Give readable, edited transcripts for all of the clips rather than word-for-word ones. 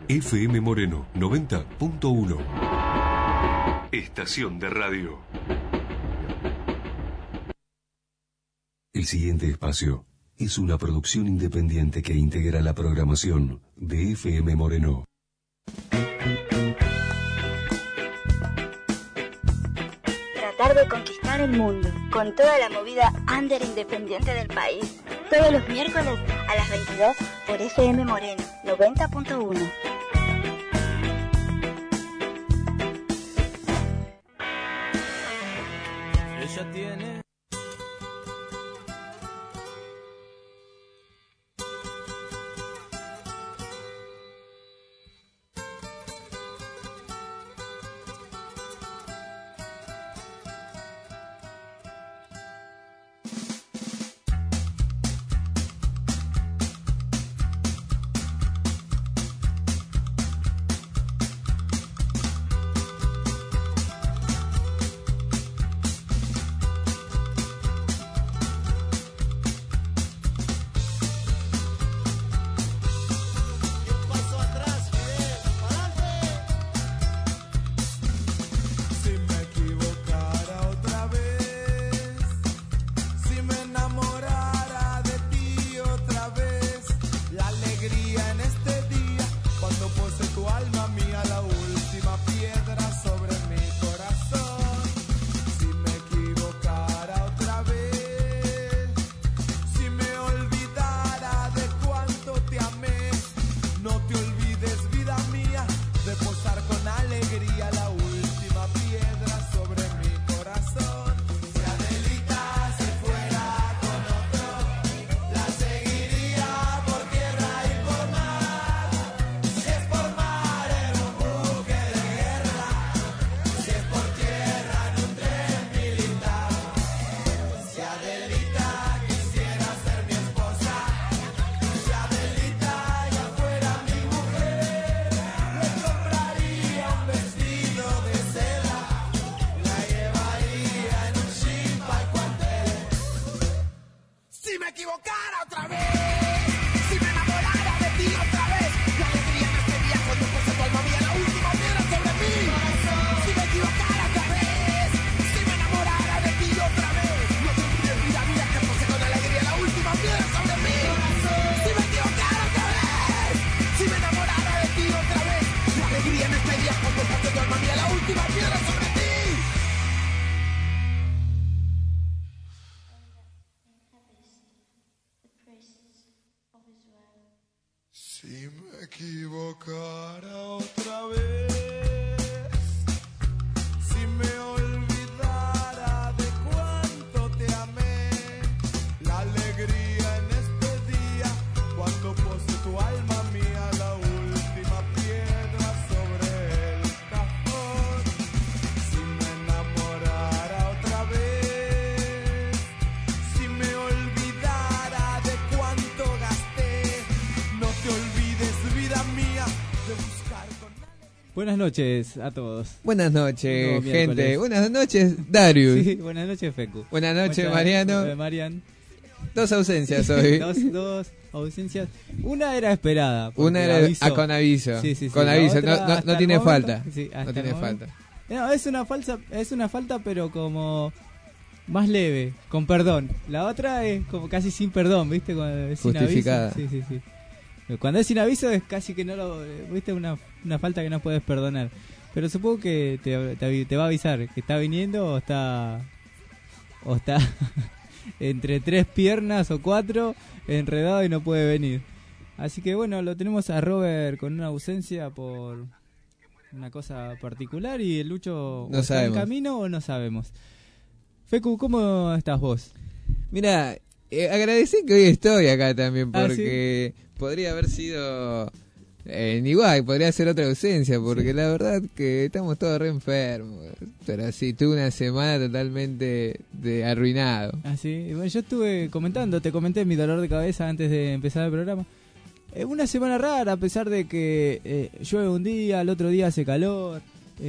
FM Moreno 90.1. Estación de radio. El siguiente espacio es una producción independiente que integra la programación de FM Moreno. Tratar de conquistar el mundo con toda la movida under independiente del país. Todos los miércoles a las 22 por FM Moreno 90.1. Ella tiene Buenas noches a todos. Buenas noches, No, gente. Buenas noches, Darius. Sí, buenas noches, Fecu. Buenas noches, Mariano. Marian. Dos ausencias hoy. dos ausencias. Una era esperada. Una era aviso. Con aviso. Sí. Con aviso. No tiene falta. Sí, no tiene falta. No, es una falta, pero como más leve, con perdón. La otra es como casi sin perdón, ¿viste? Cuando es justificada. Sin aviso. Sí. Cuando es sin aviso es casi que no lo... ¿Viste? Una falta que no puedes perdonar. Pero supongo que te va a avisar que está viniendo o está entre 3 piernas o 4 enredado y no puede venir. Así que bueno, lo tenemos a Robert con una ausencia por una cosa particular y el Lucho no está sabemos. en camino o no sabemos. Fecu, ¿cómo estás vos? Mira, agradecí que hoy estoy acá también porque ¿sí? Podría haber sido igual, podría ser otra ausencia porque la verdad que estamos todos re enfermos. Pero sí, tuve una semana totalmente arruinado. Sí, bueno, yo estuve te comenté mi dolor de cabeza antes de empezar el programa. Una semana rara, a pesar de que llueve un día, el otro día hace calor.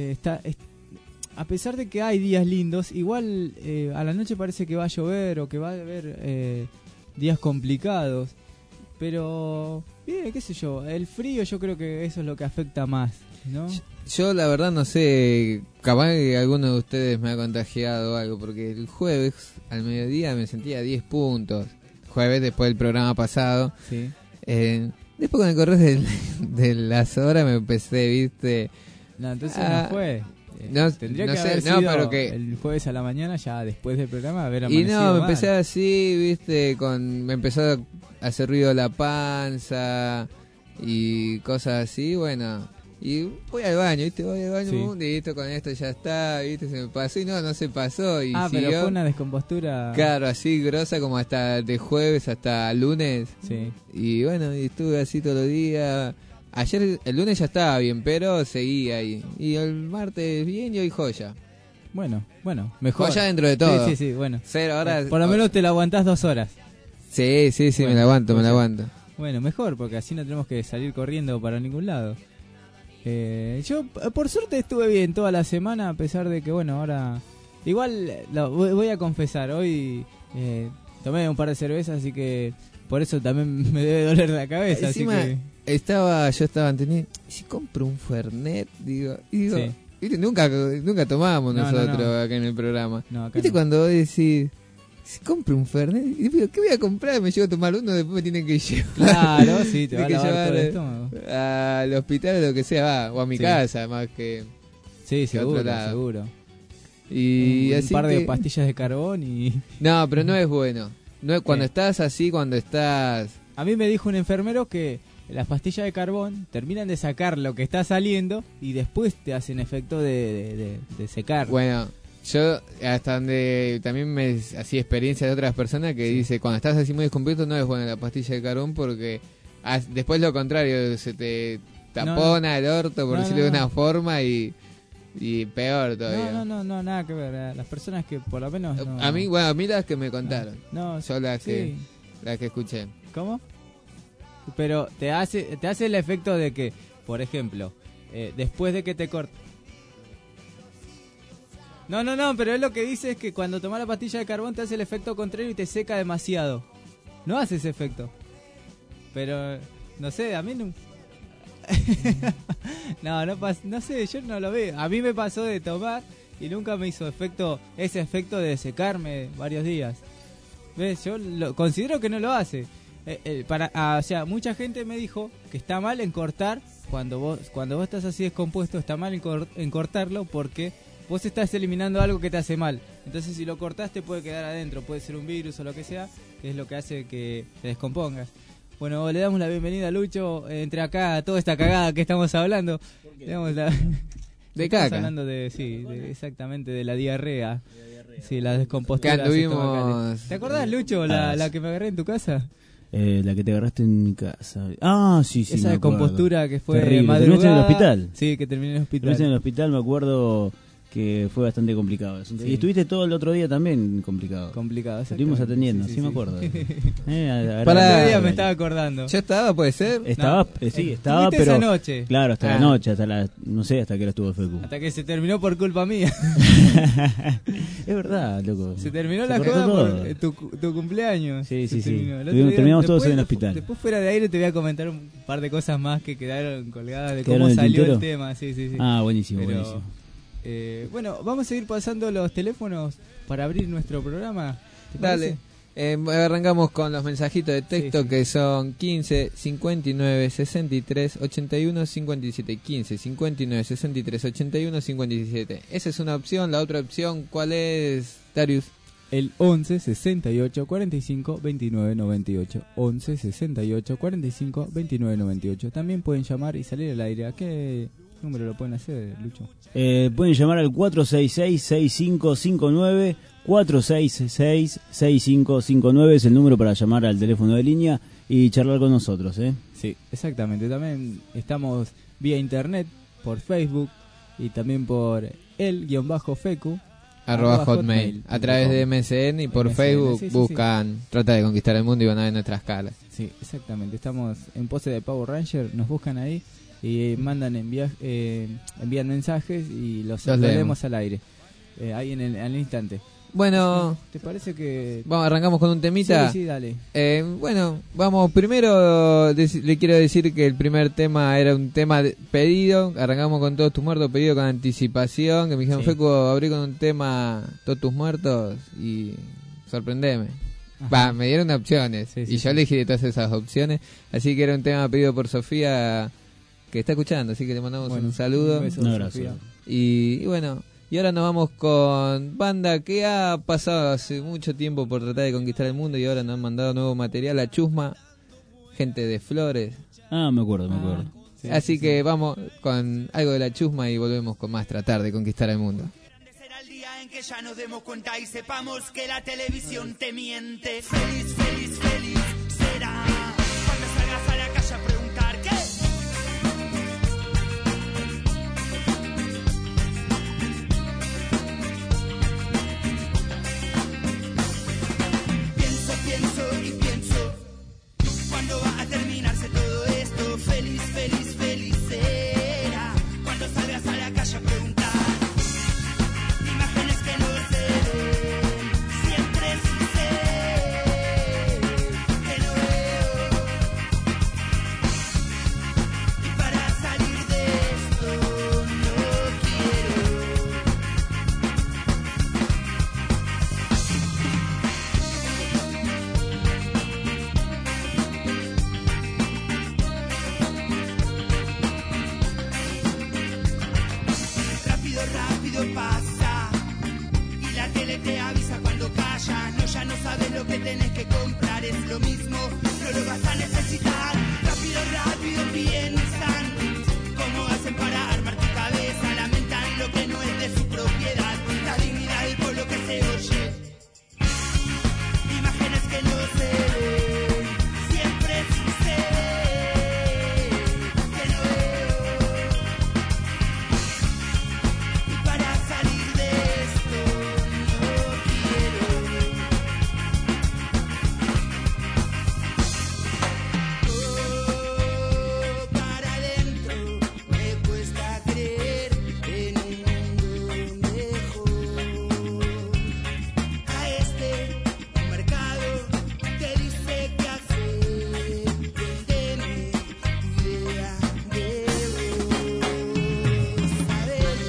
A pesar de que hay días lindos, igual a la noche parece que va a llover o que va a haber días complicados. Pero Bien, qué sé yo, el frío yo creo que eso es lo que afecta más, ¿no? Yo la verdad no sé, capaz que alguno de ustedes me ha contagiado o algo, porque el jueves al mediodía me sentía 10 puntos. Jueves después del programa pasado. Sí. Después con el correr de las horas me empecé, viste. No, entonces no fue. No, Tendría no que sé, haber no, sido pero que... el jueves a la mañana, ya después del programa, haber Y amanecido no, me mal. empecé así, viste, me empezó a hacer ruido la panza y cosas así, bueno. Y voy al baño, viste, voy al baño, Sí. listo, con esto ya está, viste, se me pasó y no se pasó. Y pero siguió, fue una descompostura. claro, así grosa como hasta de jueves hasta lunes. Sí. Y bueno, y estuve así todo el día. Ayer, el lunes ya estaba bien, pero seguía ahí. Y el martes bien y hoy joya. Bueno, mejor. Joya dentro de todo. Sí, bueno. 0 horas. Por lo menos te la aguantás 2 horas. Sí, Bueno, me la aguanto, me joya. la aguanto. Bueno, mejor, porque así no tenemos que salir corriendo para ningún lado. Yo, por suerte, estuve bien toda la semana, a pesar de que, bueno, ahora... Igual, voy a confesar, hoy tomé un par de cervezas, así que por eso también me debe doler la cabeza. Encima, así que... yo estaba entendiendo, si compro un Fernet, digo, Sí. viste, nunca tomábamos No, nosotros no. acá en el programa. No, acá Viste no. cuando vos decís, si compro un Fernet, y digo, ¿qué voy a comprar? Me llevo a tomar uno, después me tienen que llevar. Claro, sí, te va a Tienen que lavar todo el llevar estómago. al hospital o lo que sea, o a mi Sí. casa, más que... Sí, que otro seguro, lado. seguro. Y un así par de que- pastillas de carbón y... No, pero no es bueno. No es cuando Sí. estás así, cuando estás... A mí me dijo un enfermero que las pastillas de carbón terminan de sacar lo que está saliendo y después te hacen efecto de secar. Bueno, yo hasta donde también me hacía experiencia de otras personas que dice, cuando estás así muy descompuesto no es buena la pastilla de carbón porque después lo contrario, se te tapona el orto, por No, decirlo de no. una forma y peor todavía. No, nada que ver. Las personas que por lo menos... no- A mí las que me contaron, No, yo las sí. que escuché. ¿Cómo? Pero te hace el efecto de que, por ejemplo, después de que te corte... No, pero él lo que dice es que cuando tomas la pastilla de carbón te hace el efecto contrario y te seca demasiado. No hace ese efecto. Pero, no sé, a mí no... no sé, yo no lo veo. A mí me pasó de tomar y nunca me hizo ese efecto de secarme varios días. ¿Ves? Yo considero que no lo hace. O sea, mucha gente me dijo que está mal en cortar cuando vos estás así descompuesto, está mal en cortarlo porque vos estás eliminando algo que te hace mal. Entonces si lo cortás te puede quedar adentro, puede ser un virus o lo que sea, que es lo que hace que te descompongas. Bueno, le damos la bienvenida a Lucho entre acá a toda esta cagada que estamos hablando. Le damos la... De Estamos caca. hablando exactamente de la diarrea. Sí, las descomposturas Que anduvimos- estomacales. ¿Te acordás, Lucho, la que me agarré en tu casa? La que te agarraste en mi casa. Ah, sí, Esa me acuerdo. descompostura que fue Terrible. madrugada. ¿Terminaste en el hospital? Sí, que terminé en el hospital. Terminaste en el hospital, me acuerdo que fue bastante complicado el asunto. Sí. Y estuviste todo el otro día también complicado. Complicado. Estuvimos exactamente. atendiendo, sí, me acuerdo. Para- El otro día me estaba acordando. ¿Yo estaba, puede ser? Estaba, No. sí, estaba, Estuviste pero... esa noche. Claro, hasta Ah. la noche, no sé hasta qué hora estuvo Fecu. Hasta que se terminó por culpa mía. Es verdad, loco. Se terminó Se la cortó joda todo. por tu cumpleaños. Sí, Se sí, sí. terminó. El otro día, Terminamos todos en el después- hospital. Después fuera de aire te voy a comentar un par de cosas más que quedaron colgadas de ¿Quedaron cómo en el salió el tintero? tema. Sí. Ah, buenísimo, Pero, buenísimo. Bueno, vamos a seguir pasando los teléfonos para abrir nuestro programa. ¿Te Dale. parece? Arrancamos con los mensajitos de texto Sí. que son 15 59 63 81 57. 15 59 63 81 57. Esa es una opción. La otra opción, ¿cuál es, Darius? El 11 68 45 29 98. 11 68 45 29 98. También pueden llamar y salir al aire. ¿A qué número lo pueden hacer, Lucho? Pueden llamar al 466-6559. 466-6559 es el número para llamar al teléfono de línea y charlar con nosotros, ¿eh? Sí, exactamente. También estamos vía internet, por Facebook y también por el-fecu. @hotmail. A través de MSN y por MSN, Facebook sí. buscan Trata de Conquistar el Mundo y van a ver nuestras caras. Sí, exactamente. Estamos en pose de Power Ranger. Nos buscan ahí y envían mensajes y los Los leemos leemos al aire. Ahí en el instante. Bueno, ¿te parece que arrancamos con un temita? Sí, dale. Bueno, vamos, primero le quiero decir que el primer tema era un tema pedido, arrancamos con Todos tus muertos, pedido con anticipación, que me dijeron, Fecu, abrí con un tema Todos tus muertos y sorprendeme. Me dieron opciones y yo elegí de todas esas opciones, así que era un tema pedido por Sofía, que está escuchando, así que le mandamos un saludo. Un abrazo. Y bueno, y ahora nos vamos con banda que ha pasado hace mucho tiempo por tratar de conquistar el mundo y ahora nos han mandado nuevo material, La Chusma, gente de Flores. Me acuerdo. Sí, así que vamos con algo de La Chusma y volvemos con más tratar de conquistar el mundo. Será el día en que ya nos demos cuenta y sepamos que la televisión te miente. Feliz, feliz, feliz será cuando salgas a la calle a preguntar ¿qué? Pienso y pienso ¿cuándo va a terminarse todo esto? Feliz, feliz, feliz será cuando salgas a la calle a preguntar imágenes que no se ven, siempre sí sé que no veo y para salir de esto no quiero. Rápido pasa y la tele te avisa cuando callas. No, ya no sabes lo que tenés que comprar, es lo mismo, no lo vas a necesitar. Rápido piensan cómo hacen para armar tu cabeza. Lamentan lo que no es de su propiedad, la dignidad y por lo que se oye. Imágenes que no se ven, siempre sí se ve que no veo. Para salir de esto no quiero. Para adentro me cuesta creer en un mundo mejor. A este mercado te dice qué hacer, vendeme tu idea de vos. Saber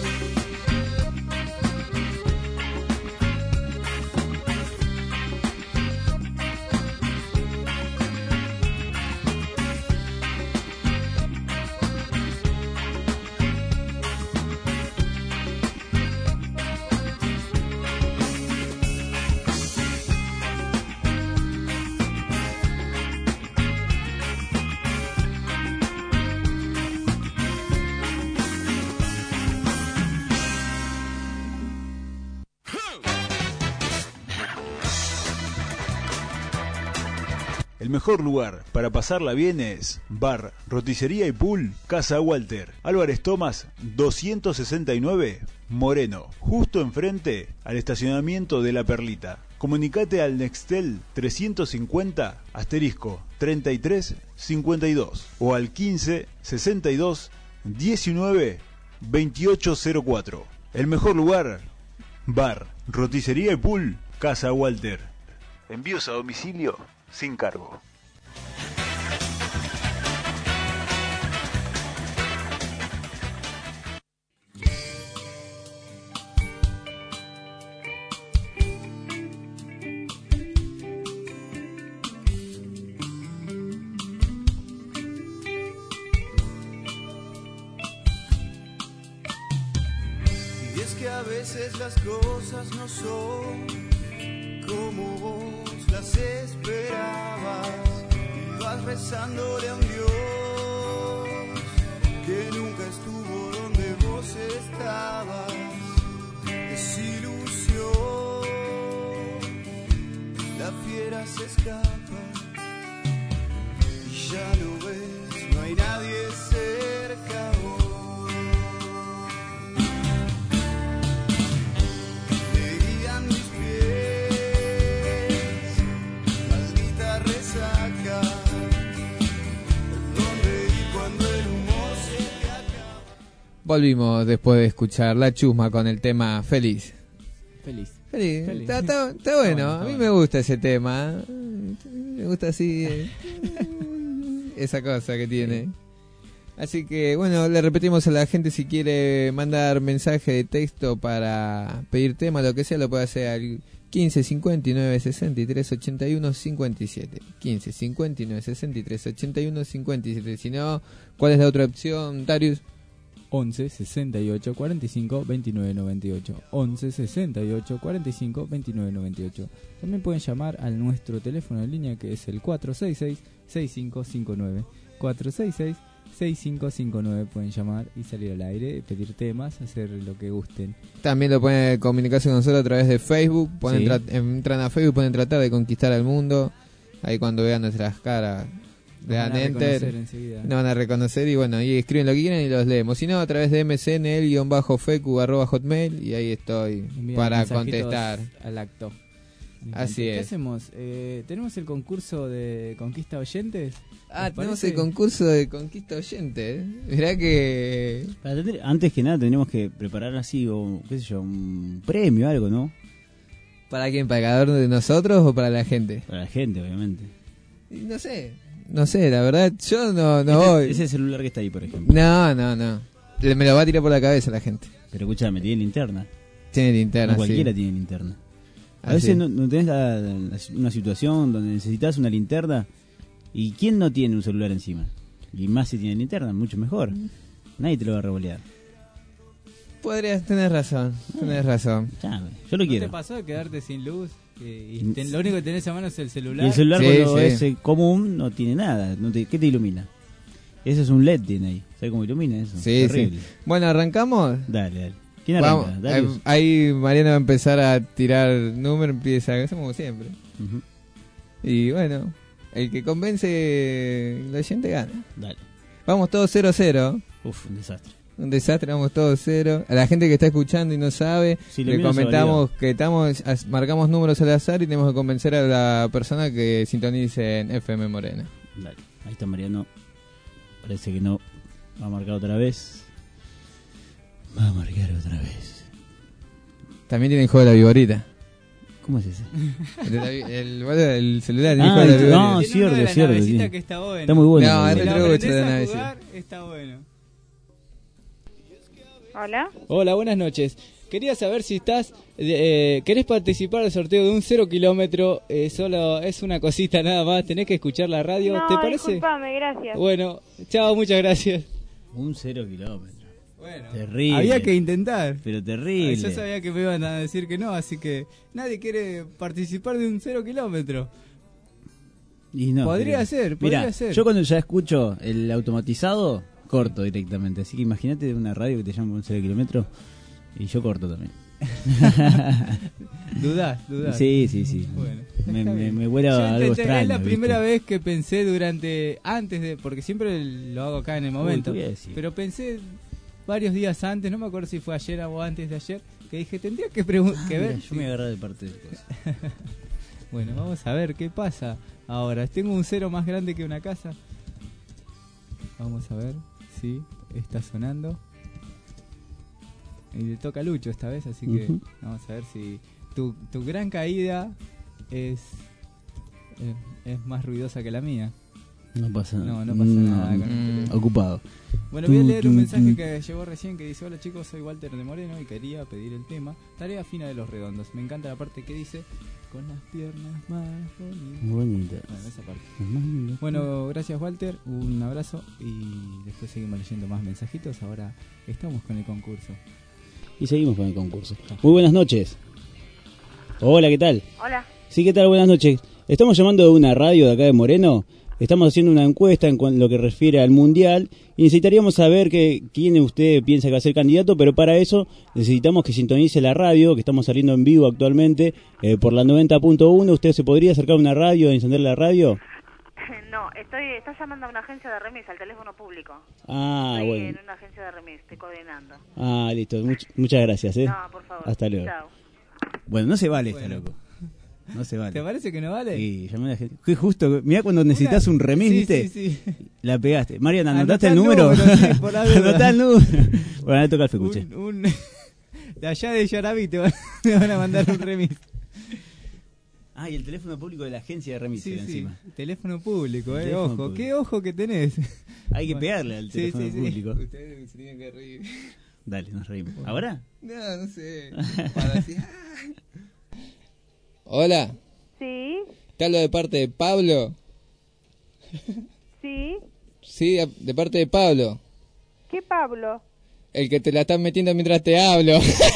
El mejor lugar para pasarla bien es Bar, Roticería y Pool Casa Walter, Álvarez Tomás 269, Moreno, justo enfrente al estacionamiento de La Perlita. Comunicate al Nextel 350 *33 52 o al 15 62 19 2804. El mejor lugar, Bar, Roticería y Pool Casa Walter. Envíos a domicilio sin cargo. Y es que a veces las cosas no son como vos las esperabas, y vas rezándole a un Dios que nunca estuvo donde vos estabas. Desilusión, la fiera se escapa y ya lo ves, no hay nadie cerca hoy. Volvimos después de escuchar La Chusma con el tema Feliz. Feliz. Feliz. Feliz. Está bueno, a mí me gusta ese tema. Me gusta así esa cosa que tiene. Así que bueno, le repetimos a la gente, si quiere mandar mensaje de texto para pedir tema, lo que sea, lo puede hacer al 15 59 63 81 57. 15 59 63 81 57. Si no, ¿cuál es la otra opción, Darius? 11 68 45 29 98. 11 68 45 29 98. También pueden llamar a nuestro teléfono en línea, que es el 466-6559. 466-6559. Pueden llamar y salir al aire, pedir temas, hacer lo que gusten. También lo pueden comunicarse con nosotros a través de Facebook. Sí. Entran a Facebook, pueden tratar de conquistar al mundo. Ahí cuando vean nuestras caras, le dan enter, nos van a reconocer y bueno, y escriben lo que quieran y los leemos. Si no, a través de mcnl-fecu@hotmail, y ahí estoy para contestar al acto. Así ¿Qué es. hacemos? ¿Tenemos el concurso de conquista oyentes? Tenemos el concurso de conquista oyente. Mirá que... Antes que nada tendríamos que preparar así, o qué sé yo, un premio, algo, ¿no? ¿Para quién? ¿Para cada uno de nosotros o para la gente? Para la gente, obviamente. Y no sé, la verdad, yo no voy. Ese celular que está ahí, por ejemplo. No. Me lo va a tirar por la cabeza la gente. Pero escúchame, tiene linterna. Tiene linterna, No cualquiera sí. tiene linterna. A Así veces es. no tenés una situación donde necesitas una linterna. ¿Y quién no tiene un celular encima? Y más si tiene linterna, mucho mejor. Nadie te lo va a revolear. Podrías tener razón, Ya, yo lo ¿No quiero. te pasó de quedarte sin luz? Lo único que tenés a mano es el celular. Y el celular Sí, cuando sí. es común no tiene nada. ¿Qué te ilumina? Eso es un LED, tiene ahí. ¿Sabes cómo ilumina eso? Sí, Terrible. sí. Bueno, ¿arrancamos? Dale. ¿Quién Vamos, arranca? Darius. ahí Mariana va a empezar a tirar números, empieza, hacemos como siempre. Ujú. Y bueno, el que convence el oyente gana. Dale. Vamos todos 0-0. Uf, un desastre. Un desastre, vamos todos 0. A la gente que está escuchando y no sabe, Sí, lo le mío se comentamos que marcamos números al azar y tenemos que convencer a la persona que sintonice en FM Morena. Dale. Ahí está Mariano. Parece que no. Va a marcar otra vez. Va a marcar otra vez. También tiene el juego de la viborita. ¿Cómo es ese? El celular tiene el juego de la viborita. no, Tiene cierto, uno de la cierto, navecita sí. que está bueno. Está muy bueno. No, ese es Si lo juego. re aprendés de a navecita. jugar, está bueno. Hola. Hola, buenas noches. Quería saber si querés participar del sorteo de un 0 kilómetro. Solo es una cosita nada más. Tenés que escuchar la radio. No, ¿Te parece? discúlpame, gracias. Bueno, chao, muchas gracias. Un 0 kilómetro. Bueno, Terrible. había que intentar. Pero terrible. Yo sabía que me iban a decir que no, así que nadie quiere participar de un 0 kilómetro. Y no, Podría pero- ser. Mirá, yo cuando ya escucho el automatizado, corto directamente. Así que imagínate una radio que te llama por un 0 kilómetro y yo corto también. Dudás. Sí. Bueno, Me está bien. vuela Yo algo intenté, extraño. es la ¿viste? primera vez que pensé porque siempre lo hago acá en el momento, Uy, ¿qué voy a decir? pero pensé varios días antes, no me acuerdo si fue ayer o antes de ayer, que dije, tendría que ver. Mirá, yo me agarré de parte de cosas. Bueno, vamos a ver qué pasa ahora. Tengo un 0 más grande que una casa. Vamos a ver si está sonando. Y le toca a Lucho esta vez, así que Ujú. vamos a ver si tu gran caída es más ruidosa que la mía. No pasa nada. No pasa nada con el teléfono. Ocupado. Bueno, voy a leer un mensaje que llegó recién que dice: hola chicos, soy Walter de Moreno y quería pedir el tema Tarea Fina de los Redondos. Me encanta la parte que dice con las piernas más bonitas. Bonita. Bueno, esa parte. Bueno, gracias Walter, un abrazo y después seguimos leyendo más mensajitos. Ahora estamos con el concurso. Y seguimos con el concurso. Muy buenas noches. Hola, ¿qué tal? Hola. Sí, ¿qué tal? Buenas noches. Estamos llamando de una radio de acá de Moreno. Estamos haciendo una encuesta en lo que refiere al Mundial y necesitaríamos saber quién usted piensa que va a ser candidato, pero para eso necesitamos que sintonice la radio, que estamos saliendo en vivo actualmente por la 90.1. ¿Usted se podría acercar a una radio, encender la radio? No, estás llamando a una agencia de remis, al teléfono público. Ah, Estoy bueno. en una agencia de remis, estoy coordinando. Ah, listo. Muchas gracias, ¿eh? No, por favor. Hasta luego. Chao. Bueno, no se vale Bueno. loco. No se vale. ¿Te parece que no vale? Sí, llamé a la gente. Que justo, mirá cuando necesitas un remis, Sí, ¿viste? sí. La pegaste. Mariana, Anotá ¿anotaste el número? sí, por la duda. Anotá el número. Bueno, le toca al Fecuche. De allá de Yaraví te van a mandar un remix. Ah, y el teléfono público de la agencia de remix encima. Teléfono público, teléfono ojo, público. Qué ojo que tenés. Hay que pegarle al teléfono público. Ustedes se tienen que reír. Dale, nos reímos. ¿Ahora? No sé. Para así. Hola, Sí, te hablo de parte de Pablo. sí. Sí, de parte de Pablo. ¿Qué Pablo? El que te la estás metiendo mientras te hablo.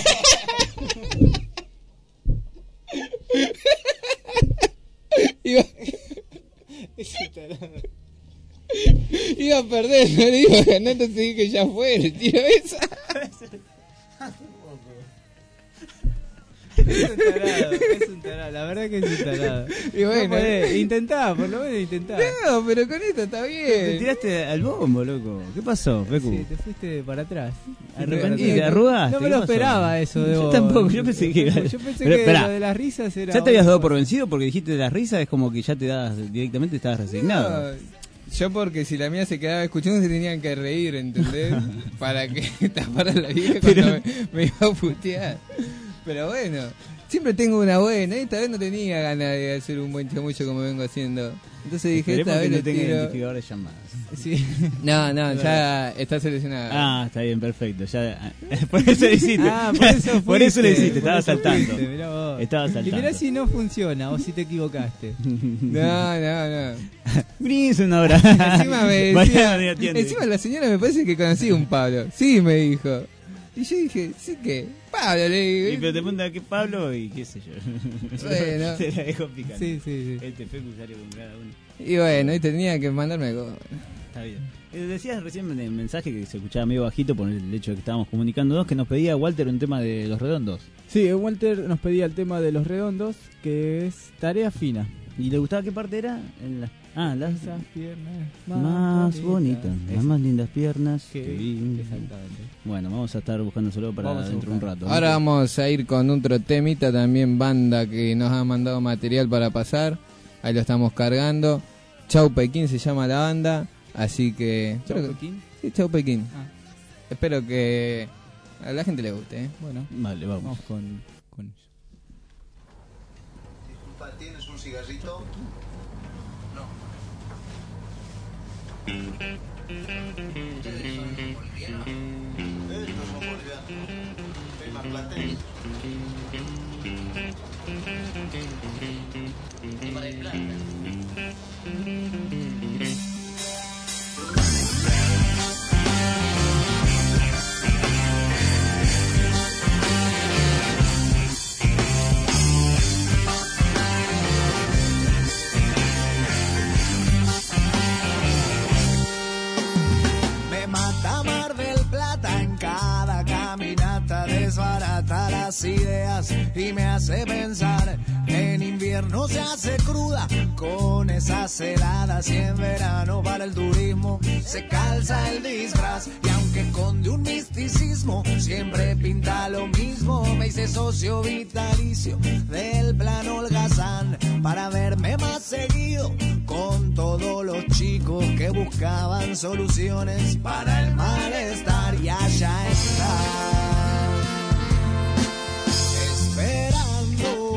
Iba a perder, no le iba a ganar, entonces dije que ya fue, le tiro esa. Es un tarado, la verdad que es un tarado. Y bueno, intentá, por lo menos intentá. No, pero con esto está Te bien. tiraste al bombo, loco. ¿Qué pasó, Pecu? Sí, te fuiste para atrás. Arrepentiste, arrugaste. No me ¿Qué lo pasó? esperaba eso de Yo vos. tampoco, yo pensé que... Yo pensé Pero, que esperá, lo de las risas era... ¿ya te habías dado por otra cosa. vencido? Porque dijiste de las risas, es como que ya te das directamente, estabas resignado. No, yo porque si la mía se quedaba escuchando se tenían que reír, ¿entendés? Para que tapara la vieja cuando me iba a putear. Pero bueno, siempre tengo una buena. Esta vez no tenía ganas de hacer un buen chamullo como vengo haciendo. Entonces dije, Esperemos esta que vez no le tenga tiro... identificador de llamadas. Sí. No, ya está seleccionada. Ah, está bien, perfecto. Ya, por eso lo hiciste. Por eso lo hiciste, por estaba eso saltando. fuiste, mirá vos. Estaba Y saltando. mirá si no funciona o si te equivocaste. No. Brindis una hora. Encima me Vaya, decía, atiende. encima la señora me parece que conocía un Pablo. Sí, me dijo. Y yo dije, sí que, Pablo, le digo. Y pero te pregunta que Pablo y qué sé yo. Bueno. Se la dejo picando. Sí. Este fue usuario con cada uno. Y bueno, y tenía que mandarme algo. Está bien. Decías recién en el mensaje que se escuchaba medio bajito por el hecho de que estábamos comunicándonos, que nos pedía Walter un tema de Los Redondos. Sí, Walter nos pedía el tema de Los Redondos, que es Tarea Fina. ¿Y le gustaba qué parte era? Las Esas piernas más bonitas, las más lindas piernas que que vi. Exactamente. Bueno, vamos a estar buscándoselo para Vamos a dentro de un buscar. rato. Ahora vamos a ir con otro temita, también banda que nos ha mandado material para pasar. Ahí lo estamos cargando. Chau Pekín se llama la banda, así que... ¿Chau espero que- Pekín? Sí, Chau Pekín. Ah. Espero que a la gente le guste, ¿eh? Bueno, Vale, vamos. vamos con ellos. Disculpa, ¿tienes un cigarrito? No. ¿Ustedes son bolivianos? Estos son bolivianos. Soy marplatense. Mar del Plata. Me mata Mar del Plata en cada caminata, desbarata las ideas y me hace pensar. En invierno se hace cruda con esas heladas y en verano para el turismo se calza el disfraz. Y aunque esconde un misticismo, siempre pinta lo mismo. Me hice socio vitalicio del plan Holgazán para verme más seguido con todos los chicos que buscaban soluciones para el malestar. Y allá está, esperando.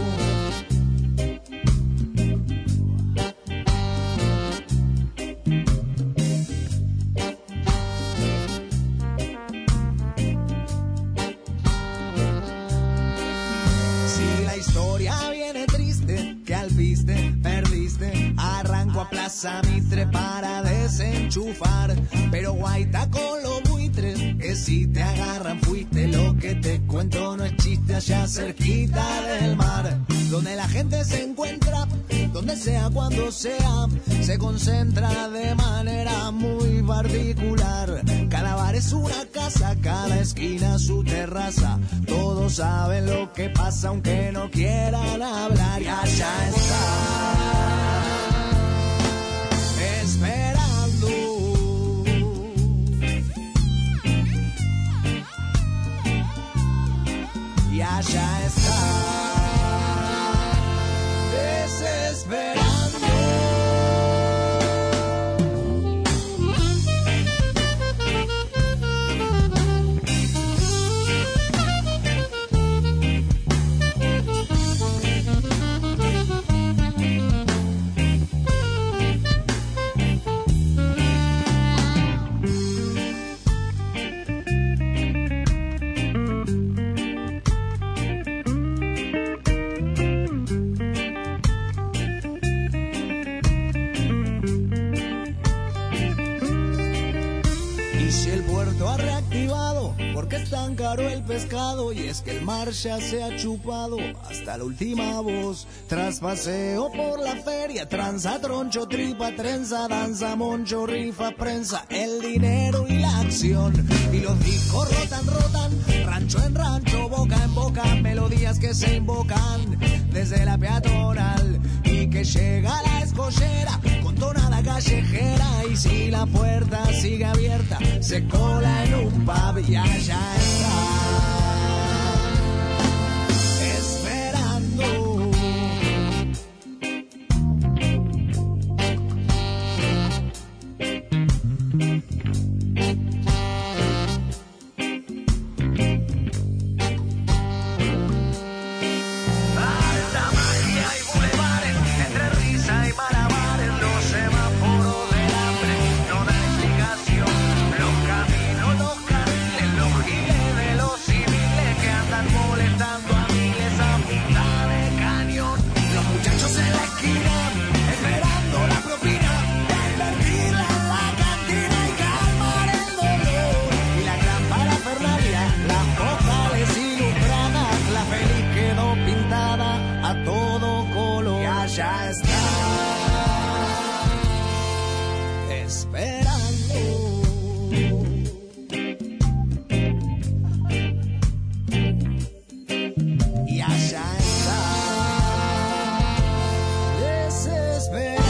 Si la historia viene triste, que alpiste, perdiste, arranco a Plaza Mitre para desenchufar. Pero guaita con los buitres, que si te agarran fuiste. Lo que te cuento no es chiste, allá cerquita del mar, donde la gente se encuentra, donde sea, cuando sea, se concentra de manera muy particular. Cada bar es una casa, cada esquina su terraza. Todos saben lo que pasa aunque no quieran hablar. Y allá está, esperando. Y allá está, desesperando. si el puerto ha reactivado, porque es tan caro el pescado, y es que el mar ya se ha chupado hasta la última voz. Tras paseo por la feria, tranza, troncho, tripa, trenza, danza, moncho, rifa, prensa, el dinero y la acción. Y los discos rotan, rancho en rancho, boca en boca, melodías que se invocan desde la peatonal y que llega la escollera con tonada callejera. Y si la puerta sigue abierta, se cola en un pub y allá está esperando. Ya está esperando. Y allá está desesperando.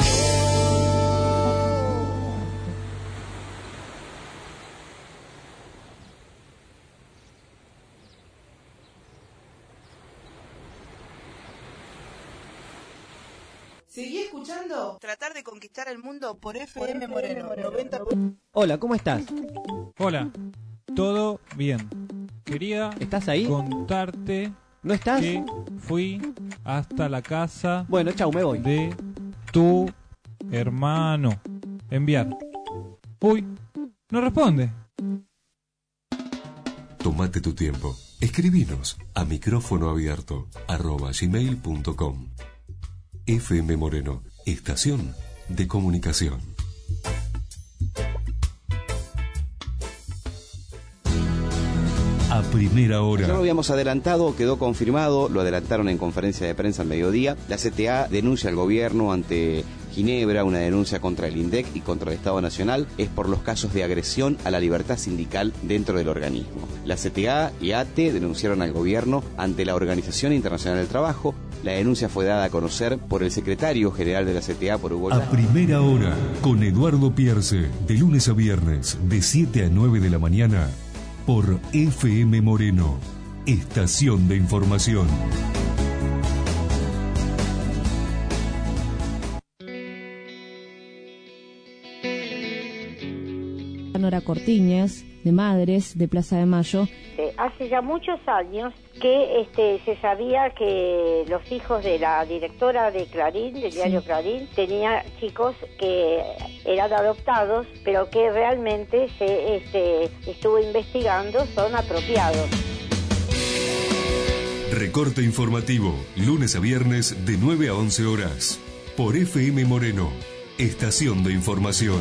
Seguí escuchando Tratar de Conquistar el Mundo por FM Moreno 90. Hola, ¿cómo estás? Hola, todo bien. Quería ¿Estás ahí? Contarte ¿No estás? que fui hasta la casa Bueno, chau, me voy. de tu hermano. Enviar. Uy, no responde. Tómate tu tiempo. Escribinos a micrófonoabierto@gmail.com. FM Moreno, estación de comunicación. A primera hora. Ya lo habíamos adelantado, quedó confirmado, lo adelantaron en conferencia de prensa al mediodía. La CTA denuncia al gobierno ante Ginebra, una denuncia contra el INDEC y contra el Estado Nacional, es por los casos de agresión a la libertad sindical dentro del organismo. La CTA y ATE denunciaron al gobierno ante la Organización Internacional del Trabajo. La denuncia fue dada a conocer por el secretario general de la CTA por Hugo. A primera hora, con Eduardo Pierce, de lunes a viernes, de 7 a 9 de la mañana, por FM Moreno, estación de información. Nora Cortiñas, de Madres, de Plaza de Mayo. Hace ya muchos años que se sabía que los hijos de la directora de Clarín, del diario Clarín, tenía chicos que eran adoptados, pero que realmente se estuvo investigando, son apropiados. Recorte informativo, lunes a viernes de 9 a 11 horas, por FM Moreno, estación de información.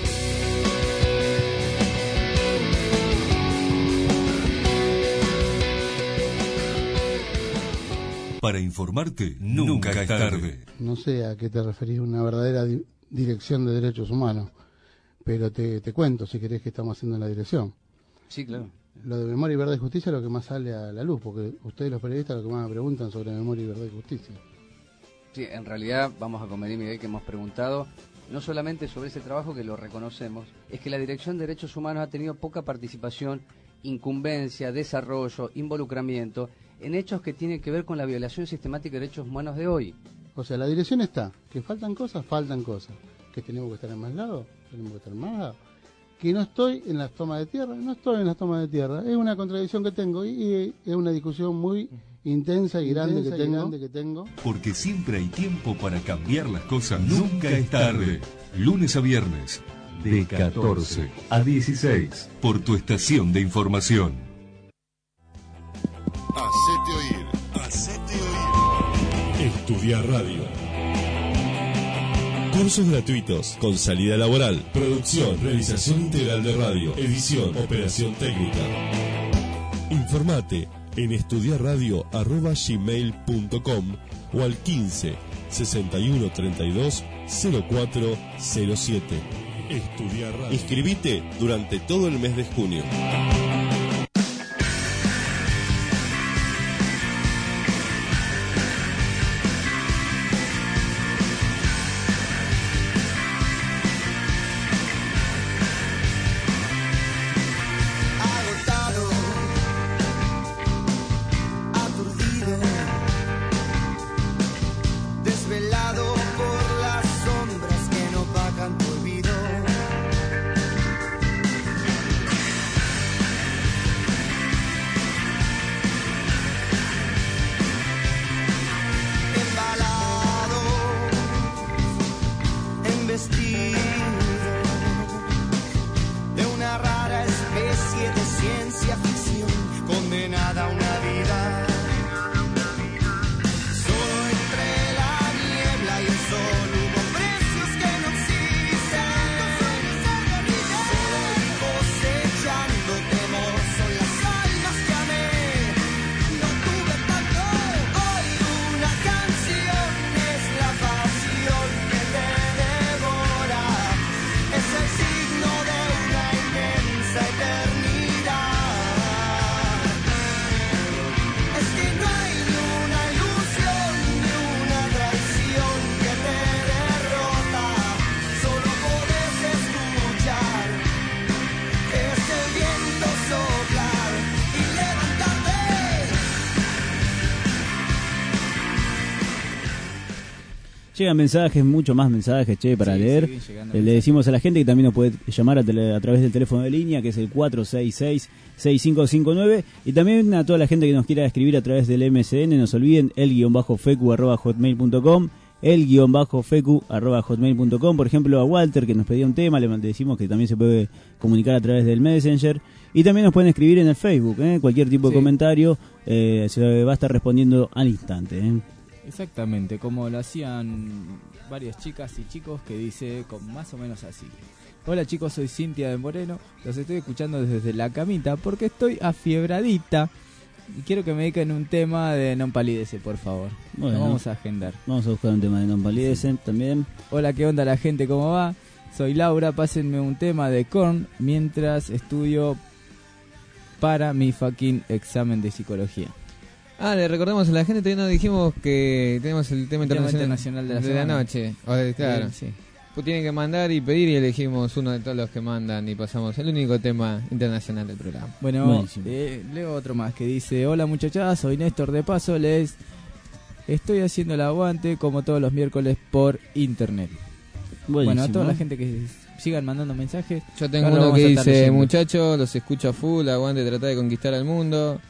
Para informarte, nunca es tarde. No sé a qué te referís, una verdadera dirección de derechos humanos, pero te cuento, si querés, que estamos haciendo en la dirección. Sí, claro. Lo de Memoria y Verdad y Justicia es lo que más sale a la luz, porque ustedes los periodistas lo que más me preguntan sobre Memoria y Verdad y Justicia. Sí, en realidad vamos a convenir, Miguel, que hemos preguntado no solamente sobre ese trabajo, que lo reconocemos, es que la Dirección de Derechos Humanos ha tenido poca participación, incumbencia, desarrollo, involucramiento en hechos que tienen que ver con la violación sistemática de derechos humanos de hoy. O sea, la dirección está, que faltan cosas, que tenemos que estar en más lados, tenemos que estar en más lados, que no estoy en las tomas de tierra, es una contradicción que tengo y es una discusión muy intensa y grande que tengo. Porque siempre hay tiempo para cambiar las cosas, nunca es tarde. Lunes a viernes, de 14 a 16, por tu estación de información. Hacete oír. Estudia Radio. Cursos gratuitos con salida laboral. Producción, realización integral de radio, edición, operación técnica. Informate en estudiarradio@gmail.com o al 15 61 32 0407. Estudiar Radio. Inscribite durante todo el mes de junio. Llegan mensajes, mucho más mensajes, para leer. Le decimos a la gente que también nos puede llamar a través del teléfono de línea, que es el 466-6559. Y también a toda la gente que nos quiera escribir a través del MSN, no se olviden, el-fecu@hotmail.com, el-fecu@hotmail.com. Por ejemplo, a Walter, que nos pedía un tema, le decimos que también se puede comunicar a través del Messenger. Y también nos pueden escribir en el Facebook, cualquier tipo de comentario, se va a estar respondiendo al instante. Exactamente, como lo hacían varias chicas y chicos, que dice más o menos así. Hola chicos, soy Cintia de Moreno, los estoy escuchando desde la camita porque estoy afiebradita y quiero que me dediquen un tema de Non Palidece, por favor. Bueno, lo vamos a agendar. Vamos a buscar un tema de Non Palidece también. Hola, ¿qué onda la gente? ¿Cómo va? Soy Laura, pásenme un tema de Korn mientras estudio para mi fucking examen de psicología. Le recordamos a la gente, todavía no dijimos que tenemos el tema internacional de la noche. Claro. Sí. Pues tienen que mandar y pedir y elegimos uno de todos los que mandan y pasamos el único tema internacional del programa. Bueno, leo otro más que dice: hola muchachas, soy Néstor de Paso, les estoy haciendo el aguante como todos los miércoles por internet. Buenísimo. Bueno, a toda la gente que sigan mandando mensajes. Yo tengo uno que dice: muchachos, los escucho a full, aguante, tratar de conquistar al mundo.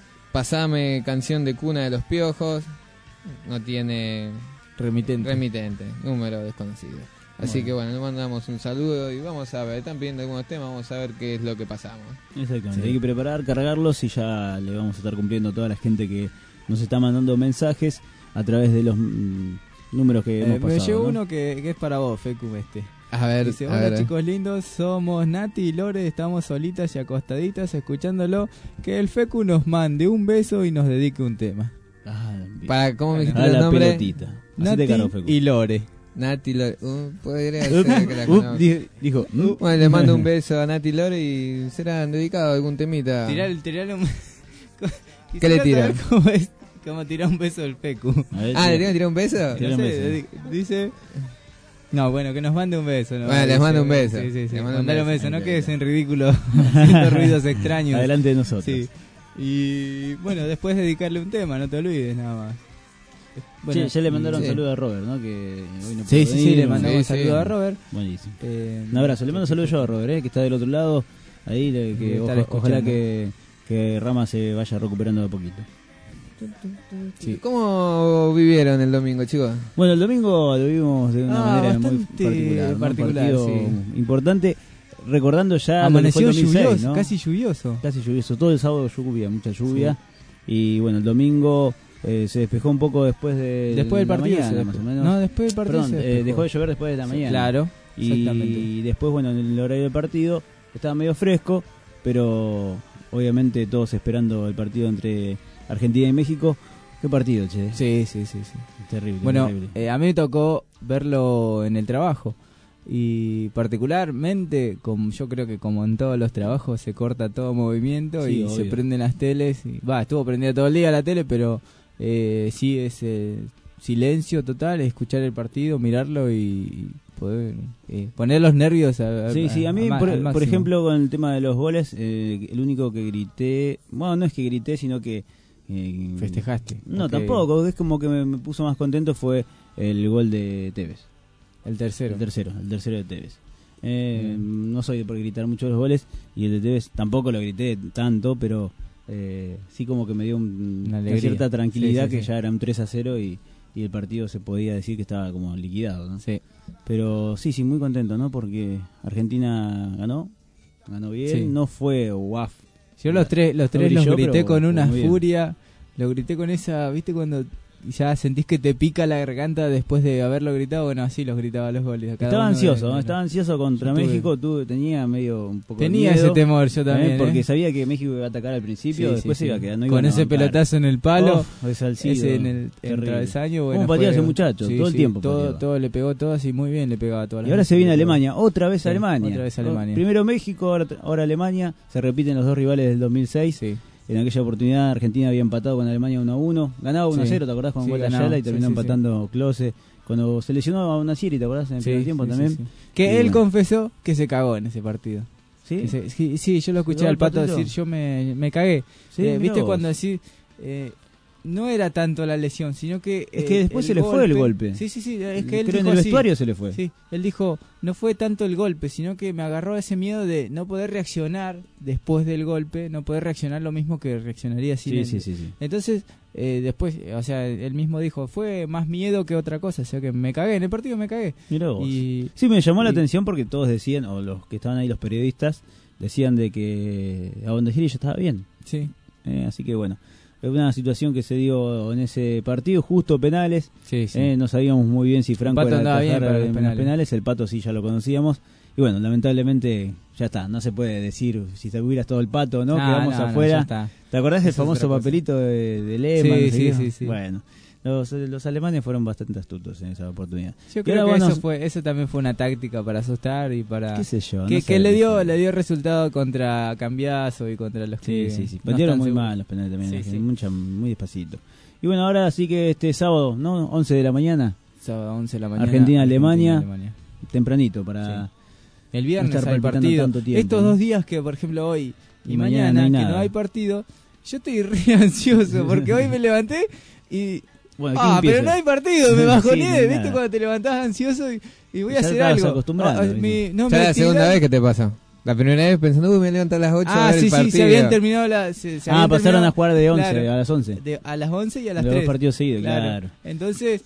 Pasame canción de Cuna de los Piojos. No tiene remitente, número desconocido. Así que bueno, le mandamos un saludo y vamos a ver, están pidiendo algunos temas, vamos a ver qué es lo que pasamos. Exactamente, hay que preparar, cargarlos y ya le vamos a estar cumpliendo a toda la gente que nos está mandando mensajes a través de los números que hemos pasado. Me llegó uno que es para vos, Fecu, A ver, dice: hola chicos lindos, somos Nati y Lore, estamos solitas y acostaditas escuchándolo, que el Fecu nos mande un beso y nos dedique un tema. Para, ¿cómo me dijiste el nombre? Pelotita. Nati y Lore. Nati Lore, podría ser que la conozco. Dijo, bueno, le mando un beso a Nati Lore y será dedicado a algún temita. Tirale un... ¿Qué le tira? Como tirar un beso del Fecu. ¿Le tiene que tirar un beso? No sé, dice... No, bueno, que nos mande un beso, ¿no? Bueno, les mando un beso. Sí. Mandale un beso, no quedes en ridículo haciendo ruidos extraños. Adelante de nosotros. Sí. Y bueno, después dedicarle un tema, no te olvides nada más. Bueno, ya le mandaron saludo a Robert, ¿no? Que hoy no sí, le mandamos un saludo a Robert. Buenísimo. Un abrazo, le mando un saludo yo a Robert, que está del otro lado. Ahí, que ojalá que Rama se vaya recuperando de a poquito. Sí. ¿Cómo vivieron el domingo, chicos? Bueno, el domingo lo vivimos de una manera muy particular, importante, recordando ya amaneció 2006, lluvioso, ¿no? Casi lluvioso. Todo el sábado lluvia, mucha lluvia. Y bueno, el domingo se despejó un poco después del partido. Mañana, más o menos. No, después del partido. Perdón, dejó de llover después de la mañana. Claro, exactamente. Y después, bueno, en el horario del partido estaba medio fresco, pero obviamente todos esperando el partido entre Argentina y México. ¿Qué partido, che? Sí. Terrible. Bueno, terrible. A mí me tocó verlo en el trabajo. Y particularmente, como yo creo que como en todos los trabajos se corta todo movimiento y obvio. se prenden las teles. Estuvo prendida todo el día la tele, pero sí es silencio total, escuchar el partido, mirarlo y poder poner los nervios a mí, por ejemplo, con el tema de los goles, el único que grité, bueno, no es que grité, sino que... ¿Festejaste? No, tampoco, es como que me puso más contento fue el gol de Tevez. El tercero de Tevez. No soy de por gritar mucho los goles y el de Tevez tampoco lo grité tanto, pero sí como que me dio una cierta tranquilidad que ya era un 3-0 y el partido se podía decir que estaba como liquidado, ¿no? Sí. Pero sí, muy contento, ¿no? Porque Argentina ganó bien, no fue guaf. Yo los tres los grité con una furia, bien. Lo grité con esa, ¿viste? Cuando ya sentís que te pica la garganta después de haberlo gritado, bueno, así los gritaba los goles. Estaba ansioso contra México, tenía medio un poco tenía miedo, ese temor yo también, porque sabía que México iba a atacar al principio, después se iba a quedar, no iba con ese pelotazo en el palo, ese en el travesaño, bueno, ¿cómo pateaba ese muchacho? Todo el tiempo todo le pegó todo así muy bien, le pegaba todas las y ahora se viene Alemania, otra vez Alemania. Primero México, ahora Alemania, se repiten los dos rivales del 2006. En aquella oportunidad Argentina había empatado con Alemania 1-1, ganaba 1-0, ¿te acordás? Con gol de Ayala y terminó empatando Klose. Cuando se lesionó a Unaziri, ¿te acordás? En el primer tiempo también. Que él confesó que se cagó en ese partido. ¿Sí? Sí, yo lo escuché al Pato decir, yo me cagué. ¿Viste cuando decís... no era tanto la lesión, sino que... Es que después se le fue el golpe. Sí, es que él pero dijo en el vestuario se le fue. Sí, él dijo, no fue tanto el golpe, sino que me agarró ese miedo de no poder reaccionar después del golpe, no poder reaccionar lo mismo que reaccionaría sin él. Sí. Entonces, después, o sea, él mismo dijo, fue más miedo que otra cosa, o sea que me cagué, en el partido me cagué. Mirá vos. Sí, me llamó la atención porque todos decían, o los que estaban ahí, los periodistas, decían de que a Unaziri ya estaba bien. Sí. Así que bueno. Es una situación que se dio en ese partido, justo penales. No sabíamos muy bien si Franco era andaba bien para en los penales. El Pato sí ya lo conocíamos. Y bueno, lamentablemente ya está. No se puede decir si te hubieras todo el Pato o no, quedamos afuera. ¿Te acordás del famoso papelito de Lehmann? Sí. Bueno, los alemanes fueron bastante astutos en esa oportunidad. Yo creo que eso también fue una táctica para asustar y para... ¿Qué sé yo? Que le dio resultado contra Cambiazo y contra los que... Sí. Patearon muy mal los penales también, muy despacito. Y bueno, ahora sí que este sábado, ¿no? 11 de la mañana. Sábado 11 de la mañana. Argentina-Alemania. Tempranito para... El viernes hay partido. Estos 2 días que, por ejemplo, hoy y mañana que no hay partido, yo estoy re ansioso porque hoy me levanté y... Bueno, pero no hay partido, me bajoné, ¿viste? Cuando te levantás ansioso y voy a hacer algo. Acostumbrado, ya la segunda vez que te pasa. La primera vez pensando, me voy a levantar a las 8 a ver el partido. Se habían terminado pasaron a jugar de 11 a las 11. A las 11 y a las 3. Los 2 partidos seguidos, claro. Entonces,